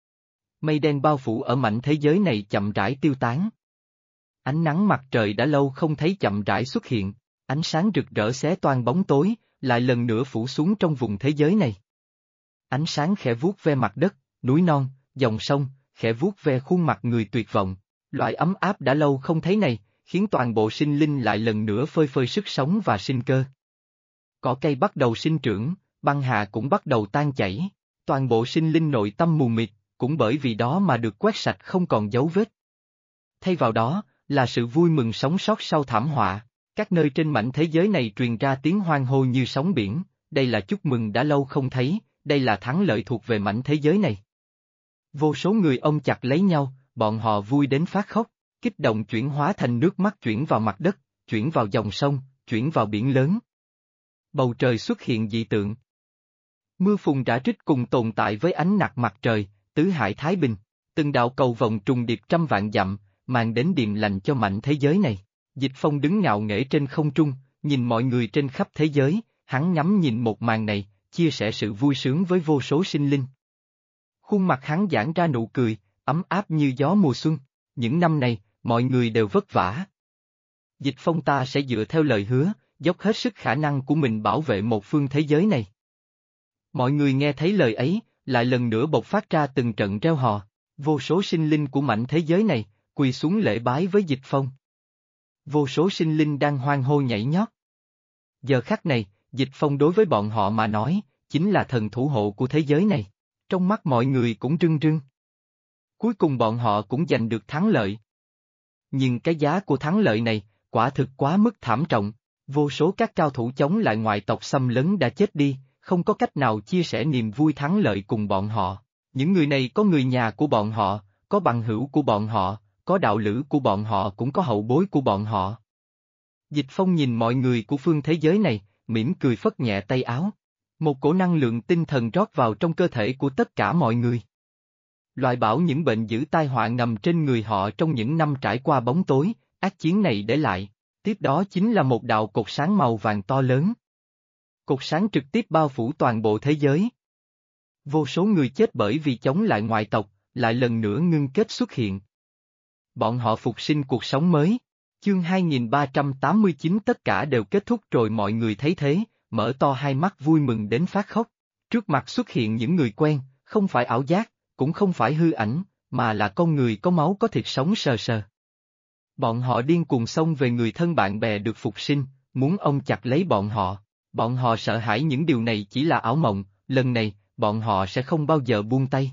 Mây đen bao phủ ở mảnh thế giới này chậm rãi tiêu tán. Ánh nắng mặt trời đã lâu không thấy chậm rãi xuất hiện, ánh sáng rực rỡ xé toan bóng tối, lại lần nữa phủ xuống trong vùng thế giới này. Ánh sáng khẽ vuốt ve mặt đất, núi non, dòng sông, khẽ vuốt ve khuôn mặt người tuyệt vọng. Loại ấm áp đã lâu không thấy này, khiến toàn bộ sinh linh lại lần nữa phơi phơi sức sống và sinh cơ. Cỏ cây bắt đầu sinh trưởng, băng hà cũng bắt đầu tan chảy, toàn bộ sinh linh nội tâm mù mịt, cũng bởi vì đó mà được quét sạch không còn dấu vết. Thay vào đó, là sự vui mừng sống sót sau thảm họa, các nơi trên mảnh thế giới này truyền ra tiếng hoan hô như sóng biển, đây là chúc mừng đã lâu không thấy, đây là thắng lợi thuộc về mảnh thế giới này. Vô số người ôm chặt lấy nhau, bọn họ vui đến phát khóc, kích động chuyển hóa thành nước mắt chuyển vào mặt đất, chuyển vào dòng sông, chuyển vào biển lớn. Bầu trời xuất hiện dị tượng. Mưa phùn rã rít cùng tồn tại với ánh nặc mặt trời, tứ hải thái bình, từng đạo cầu vồng trùng điệp trăm vạn dặm, mang đến điềm lành cho mảnh thế giới này. Dịch Phong đứng ngạo nghễ trên không trung, nhìn mọi người trên khắp thế giới, hắn ngắm nhìn một màn này, chia sẻ sự vui sướng với vô số sinh linh. Khuôn mặt hắn giãn ra nụ cười, ấm áp như gió mùa xuân, những năm này, mọi người đều vất vả. Dịch Phong ta sẽ dựa theo lời hứa, dốc hết sức khả năng của mình bảo vệ một phương thế giới này. Mọi người nghe thấy lời ấy, lại lần nữa bộc phát ra từng trận reo hò, vô số sinh linh của mảnh thế giới này, quỳ xuống lễ bái với Dịch Phong. Vô số sinh linh đang hoan hô nhảy nhót. Giờ khắc này, Dịch Phong đối với bọn họ mà nói, chính là thần thủ hộ của thế giới này. Trong mắt mọi người cũng rưng rưng. Cuối cùng bọn họ cũng giành được thắng lợi. Nhưng cái giá của thắng lợi này, quả thực quá mức thảm trọng. Vô số các cao thủ chống lại ngoại tộc xâm lấn đã chết đi, không có cách nào chia sẻ niềm vui thắng lợi cùng bọn họ. Những người này có người nhà của bọn họ, có bằng hữu của bọn họ, có đạo lữ của bọn họ cũng có hậu bối của bọn họ. Dịch Phong nhìn mọi người của phương thế giới này, mỉm cười phất nhẹ tay áo. Một cổ năng lượng tinh thần rót vào trong cơ thể của tất cả mọi người. Loại bảo những bệnh dữ tai họa ngầm trên người họ trong những năm trải qua bóng tối, ác chiến này để lại. Tiếp đó chính là một đạo cột sáng màu vàng to lớn. Cột sáng trực tiếp bao phủ toàn bộ thế giới. Vô số người chết bởi vì chống lại ngoại tộc, lại lần nữa ngưng kết xuất hiện. Bọn họ phục sinh cuộc sống mới. Chương 2389 tất cả đều kết thúc rồi mọi người thấy thế, mở to hai mắt vui mừng đến phát khóc. Trước mặt xuất hiện những người quen, không phải ảo giác, cũng không phải hư ảnh, mà là con người có máu có thịt sống sờ sờ. Bọn họ điên cuồng xông về người thân bạn bè được phục sinh, muốn ôm chặt lấy bọn họ. Bọn họ sợ hãi những điều này chỉ là ảo mộng, lần này, bọn họ sẽ không bao giờ buông tay.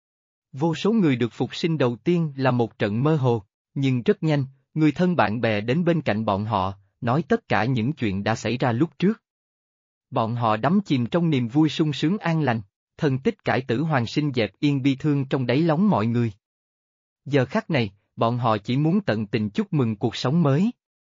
Vô số người được phục sinh đầu tiên là một trận mơ hồ, nhưng rất nhanh, người thân bạn bè đến bên cạnh bọn họ, nói tất cả những chuyện đã xảy ra lúc trước. Bọn họ đắm chìm trong niềm vui sung sướng an lành, thần tích cải tử hoàng sinh dẹp yên bi thương trong đáy lòng mọi người. Giờ khắc này, bọn họ chỉ muốn tận tình chúc mừng cuộc sống mới.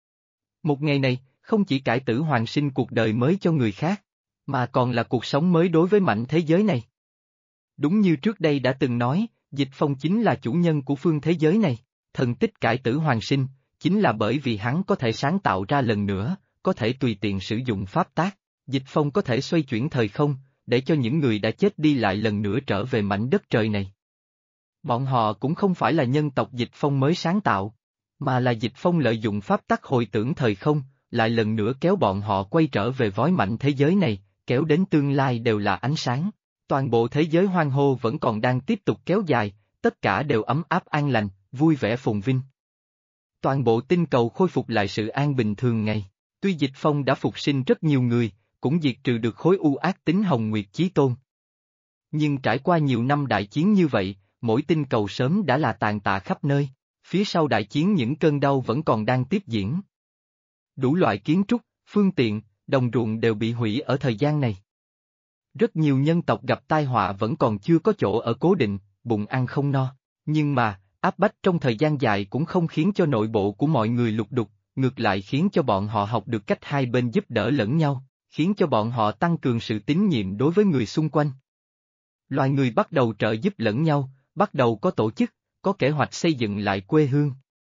Một ngày này, không chỉ cải tử hoàng sinh cuộc đời mới cho người khác, mà còn là cuộc sống mới đối với mảnh thế giới này. Đúng như trước đây đã từng nói, Dịch Phong chính là chủ nhân của phương thế giới này, thần tích cải tử hoàng sinh, chính là bởi vì hắn có thể sáng tạo ra lần nữa, có thể tùy tiện sử dụng pháp tác, Dịch Phong có thể xoay chuyển thời không, để cho những người đã chết đi lại lần nữa trở về mảnh đất trời này. Bọn họ cũng không phải là nhân tộc Dịch Phong mới sáng tạo, mà là Dịch Phong lợi dụng pháp tắc hồi tưởng thời không, lại lần nữa kéo bọn họ quay trở về vói mảnh thế giới này, kéo đến tương lai đều là ánh sáng. Toàn bộ thế giới hoang hô vẫn còn đang tiếp tục kéo dài, tất cả đều ấm áp an lành, vui vẻ phồn vinh. Toàn bộ tinh cầu khôi phục lại sự an bình thường ngày. Tuy Dịch Phong đã phục sinh rất nhiều người, cũng diệt trừ được khối u ác tính Hồng Nguyệt Chí Tôn. Nhưng trải qua nhiều năm đại chiến như vậy, mỗi tinh cầu sớm đã là tàn tạ khắp nơi, phía sau đại chiến những cơn đau vẫn còn đang tiếp diễn. Đủ loại kiến trúc, phương tiện, đồng ruộng đều bị hủy ở thời gian này. Rất nhiều nhân tộc gặp tai họa vẫn còn chưa có chỗ ở cố định, bụng ăn không no, nhưng mà, áp bách trong thời gian dài cũng không khiến cho nội bộ của mọi người lục đục, ngược lại khiến cho bọn họ học được cách hai bên giúp đỡ lẫn nhau, khiến cho bọn họ tăng cường sự tín nhiệm đối với người xung quanh. Loài người bắt đầu trợ giúp lẫn nhau, bắt đầu có tổ chức, có kế hoạch xây dựng lại quê hương.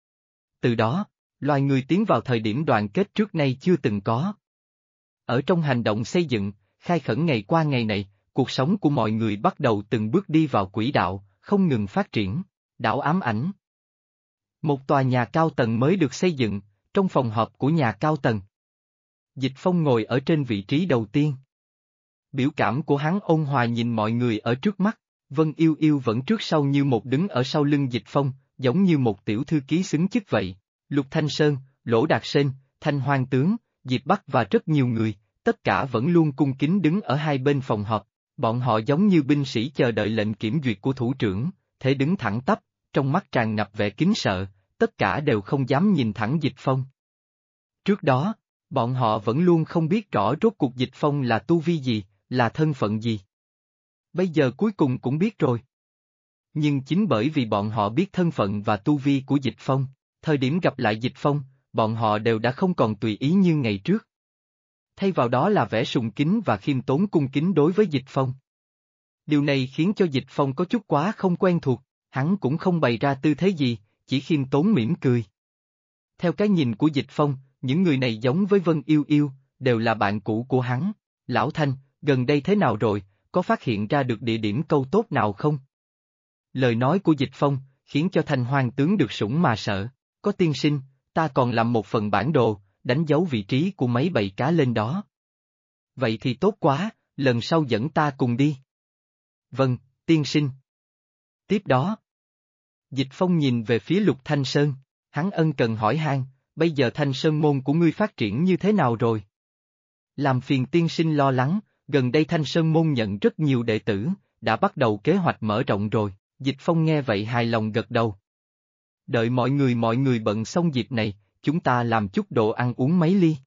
Từ đó, loài người tiến vào thời điểm đoàn kết trước nay chưa từng có. Ở trong hành động xây dựng, khai khẩn ngày qua ngày này, cuộc sống của mọi người bắt đầu từng bước đi vào quỹ đạo, không ngừng phát triển. Đảo ám ảnh. Một tòa nhà cao tầng mới được xây dựng, trong phòng họp của nhà cao tầng. Dịch Phong ngồi ở trên vị trí đầu tiên. Biểu cảm của hắn ôn hòa nhìn mọi người ở trước mắt, Vân Yêu Yêu vẫn trước sau như một đứng ở sau lưng Dịch Phong, giống như một tiểu thư ký xứng chức vậy. Lục Thanh Sơn, Lỗ Đạt Sên, Thanh Hoang Tướng, Diệp Bắc và rất nhiều người, tất cả vẫn luôn cung kính đứng ở hai bên phòng họp. Bọn họ giống như binh sĩ chờ đợi lệnh kiểm duyệt của thủ trưởng, thế đứng thẳng tắp, trong mắt tràn ngập vẻ kính sợ, tất cả đều không dám nhìn thẳng Dịch Phong. Trước đó, bọn họ vẫn luôn không biết rõ rốt cuộc Dịch Phong là tu vi gì, là thân phận gì. Bây giờ cuối cùng cũng biết rồi. Nhưng chính bởi vì bọn họ biết thân phận và tu vi của Dịch Phong, thời điểm gặp lại Dịch Phong, bọn họ đều đã không còn tùy ý như ngày trước. Thay vào đó là vẻ sùng kính và khiêm tốn cung kính đối với Dịch Phong. Điều này khiến cho Dịch Phong có chút quá không quen thuộc, hắn cũng không bày ra tư thế gì, chỉ khiêm tốn mỉm cười. Theo cái nhìn của Dịch Phong, những người này giống với Vân Yêu Yêu, đều là bạn cũ của hắn. Lão Thanh, gần đây thế nào rồi, có phát hiện ra được địa điểm câu tốt nào không? Lời nói của Dịch Phong, khiến cho Thanh Hoang Tướng được sủng mà sợ. Có tiên sinh, ta còn làm một phần bản đồ, đánh dấu vị trí của mấy bầy cá lên đó. Vậy thì tốt quá, lần sau dẫn ta cùng đi. Vâng, tiên sinh. Tiếp đó, Dịch Phong nhìn về phía Lục Thanh Sơn, hắn ân cần hỏi han, bây giờ Thanh Sơn môn của ngươi phát triển như thế nào rồi? Làm phiền tiên sinh lo lắng, gần đây Thanh Sơn môn nhận rất nhiều đệ tử, đã bắt đầu kế hoạch mở rộng rồi. Dịch Phong nghe vậy hài lòng gật đầu. Đợi mọi người bận xong dịp này, chúng ta làm chút đồ ăn uống mấy ly.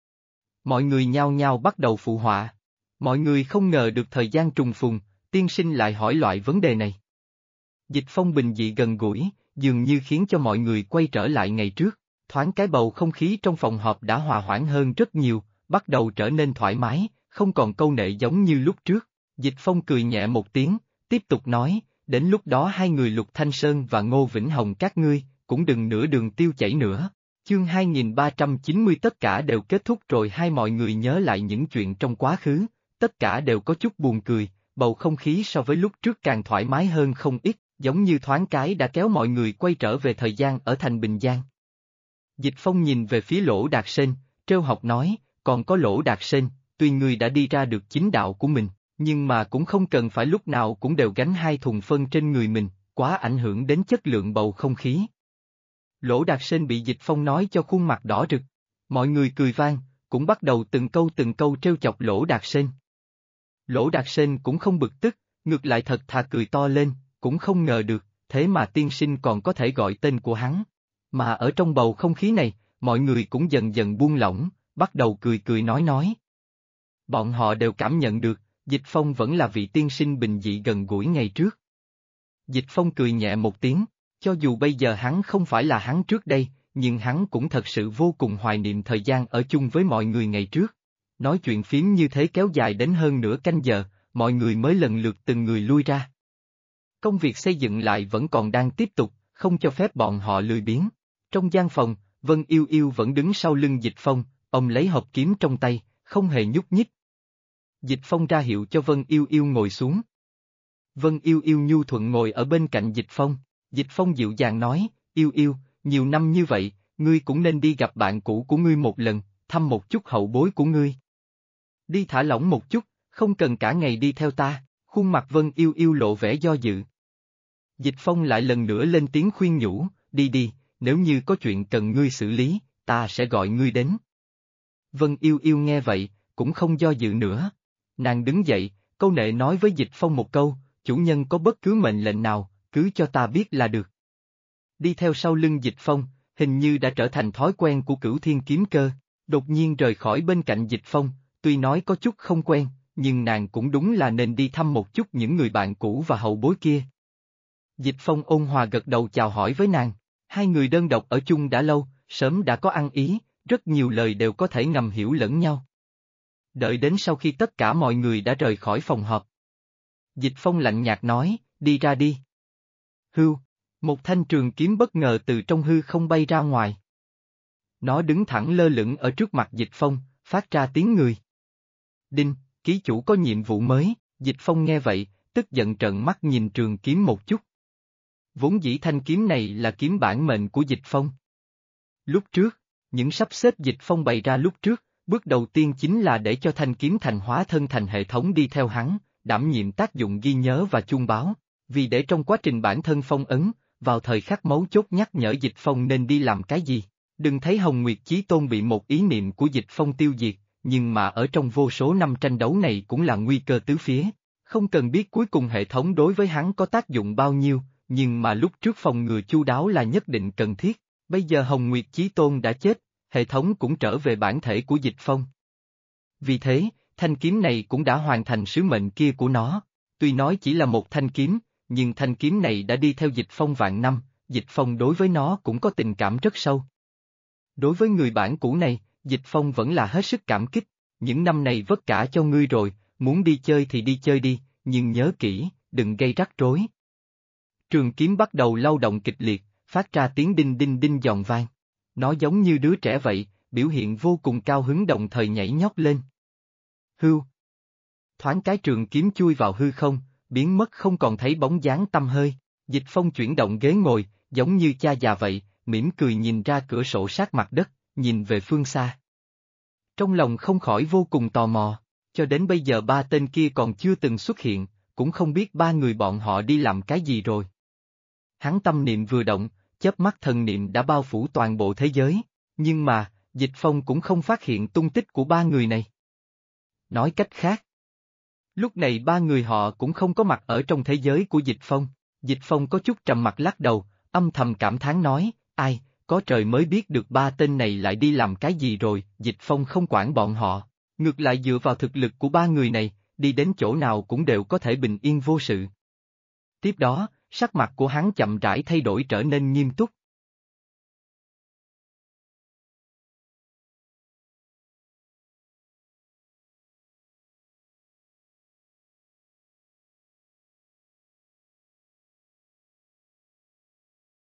Mọi người nhao nhao bắt đầu phụ họa. Mọi người không ngờ được thời gian trùng phùng, tiên sinh lại hỏi loại vấn đề này. Dịch Phong bình dị gần gũi, dường như khiến cho mọi người quay trở lại ngày trước, thoáng cái bầu không khí trong phòng họp đã hòa hoãn hơn rất nhiều, bắt đầu trở nên thoải mái, không còn câu nệ giống như lúc trước. Dịch Phong cười nhẹ một tiếng, tiếp tục nói, đến lúc đó hai người Lục Thanh Sơn và Ngô Vĩnh Hồng các ngươi, cũng đừng nửa đường tiêu chảy nữa. Chương 2390 tất cả đều kết thúc rồi mọi người nhớ lại những chuyện trong quá khứ, tất cả đều có chút buồn cười, bầu không khí so với lúc trước càng thoải mái hơn không ít, giống như thoáng cái đã kéo mọi người quay trở về thời gian ở thành Bình Giang. Dịch Phong nhìn về phía Lỗ Đạt Sên, trêu học nói, còn có Lỗ Đạt Sên, tuy ngươi đã đi ra được chính đạo của mình, nhưng mà cũng không cần phải lúc nào cũng đều gánh hai thùng phân trên người mình, quá ảnh hưởng đến chất lượng bầu không khí. Lỗ Đạt Sên bị Dịch Phong nói cho khuôn mặt đỏ rực. Mọi người cười vang, cũng bắt đầu từng câu trêu chọc Lỗ Đạt Sên. Lỗ Đạt Sên cũng không bực tức, ngược lại thật thà cười to lên, cũng không ngờ được, thế mà tiên sinh còn có thể gọi tên của hắn. Mà ở trong bầu không khí này, mọi người cũng dần dần buông lỏng, bắt đầu cười nói. Bọn họ đều cảm nhận được, Dịch Phong vẫn là vị tiên sinh bình dị gần gũi ngày trước. Dịch Phong cười nhẹ một tiếng. Cho dù bây giờ hắn không phải là hắn trước đây, nhưng hắn cũng thật sự vô cùng hoài niệm thời gian ở chung với mọi người ngày trước. Nói chuyện phiếm như thế kéo dài đến hơn nửa canh giờ, mọi người mới lần lượt từng người lui ra. Công việc xây dựng lại vẫn còn đang tiếp tục, không cho phép bọn họ lười biếng. Trong gian phòng, Vân Yêu Yêu vẫn đứng sau lưng Dịch Phong, ông lấy hộp kiếm trong tay, không hề nhúc nhích. Dịch Phong ra hiệu cho Vân Yêu Yêu ngồi xuống. Vân Yêu Yêu nhu thuận ngồi ở bên cạnh Dịch Phong. Dịch Phong dịu dàng nói, Yêu Yêu, nhiều năm như vậy, ngươi cũng nên đi gặp bạn cũ của ngươi một lần, thăm một chút hậu bối của ngươi. Đi thả lỏng một chút, không cần cả ngày đi theo ta, khuôn mặt Vân Yêu Yêu lộ vẻ do dự. Dịch Phong lại lần nữa lên tiếng khuyên nhủ, đi, nếu như có chuyện cần ngươi xử lý, ta sẽ gọi ngươi đến. Vân Yêu Yêu nghe vậy, cũng không do dự nữa. Nàng đứng dậy, câu nệ nói với Dịch Phong một câu, chủ nhân có bất cứ mệnh lệnh nào, cứ cho ta biết là được. Đi theo sau lưng Dịch Phong, hình như đã trở thành thói quen của Cửu Thiên Kiếm Cơ, đột nhiên rời khỏi bên cạnh Dịch Phong, tuy nói có chút không quen, nhưng nàng cũng đúng là nên đi thăm một chút những người bạn cũ và hậu bối kia. Dịch Phong ôn hòa gật đầu chào hỏi với nàng, hai người đơn độc ở chung đã lâu, sớm đã có ăn ý, rất nhiều lời đều có thể ngầm hiểu lẫn nhau. Đợi đến sau khi tất cả mọi người đã rời khỏi phòng họp. Dịch Phong lạnh nhạt nói, đi ra đi. Hưu, một thanh trường kiếm bất ngờ từ trong hư không bay ra ngoài. Nó đứng thẳng lơ lửng ở trước mặt Dịch Phong, phát ra tiếng người. Đinh, ký chủ có nhiệm vụ mới, Dịch Phong nghe vậy, tức giận trợn mắt nhìn trường kiếm một chút. Vốn dĩ thanh kiếm này là kiếm bản mệnh của Dịch Phong. Lúc trước, những sắp xếp Dịch Phong bày ra lúc trước, Bước đầu tiên chính là để cho thanh kiếm thành hóa thân thành hệ thống đi theo hắn, đảm nhiệm tác dụng ghi nhớ và chuông báo, vì để trong quá trình bản thân phong ấn, vào thời khắc mấu chốt nhắc nhở Dịch Phong nên đi làm cái gì. Đừng thấy Hồng Nguyệt Chí Tôn bị một ý niệm của Dịch Phong tiêu diệt, nhưng mà ở trong vô số năm tranh đấu này cũng là nguy cơ tứ phía. Không cần biết cuối cùng hệ thống đối với hắn có tác dụng bao nhiêu, nhưng mà lúc trước phòng ngừa chu đáo là nhất định cần thiết. Bây giờ Hồng Nguyệt Chí Tôn đã chết, hệ thống cũng trở về bản thể của Dịch Phong. Vì thế, thanh kiếm này cũng đã hoàn thành sứ mệnh kia của nó. Tuy nói chỉ là một thanh kiếm, nhưng thanh kiếm này đã đi theo Dịch Phong vạn năm, Dịch Phong đối với nó cũng có tình cảm rất sâu. Đối với người bản cũ này, Dịch Phong vẫn là hết sức cảm kích, những năm này vất vả cho ngươi rồi, muốn đi chơi thì đi chơi đi, nhưng nhớ kỹ, đừng gây rắc rối. Trường kiếm bắt đầu lao động kịch liệt, phát ra tiếng đinh đinh đinh giòn vang. Nó giống như đứa trẻ vậy, biểu hiện vô cùng cao hứng đồng thời nhảy nhót lên. Hưu. Thoáng cái trường kiếm chui vào hư không, biến mất không còn thấy bóng dáng tăm hơi. Dịch Phong chuyển động ghế ngồi, giống như cha già vậy, mỉm cười nhìn ra cửa sổ sát mặt đất, nhìn về phương xa. Trong lòng không khỏi vô cùng tò mò, cho đến bây giờ ba tên kia còn chưa từng xuất hiện, cũng không biết ba người bọn họ đi làm cái gì rồi. Hắn tâm niệm vừa động, chớp mắt thần niệm đã bao phủ toàn bộ thế giới, nhưng mà, Dịch Phong cũng không phát hiện tung tích của ba người này. Nói cách khác, lúc này ba người họ cũng không có mặt ở trong thế giới của Dịch Phong. Dịch Phong có chút trầm mặt lắc đầu, âm thầm cảm thán nói, ai, có trời mới biết được ba tên này lại đi làm cái gì rồi. Dịch Phong không quản bọn họ, ngược lại dựa vào thực lực của ba người này, đi đến chỗ nào cũng đều có thể bình yên vô sự. Tiếp đó, sắc mặt của hắn chậm rãi thay đổi trở nên nghiêm túc,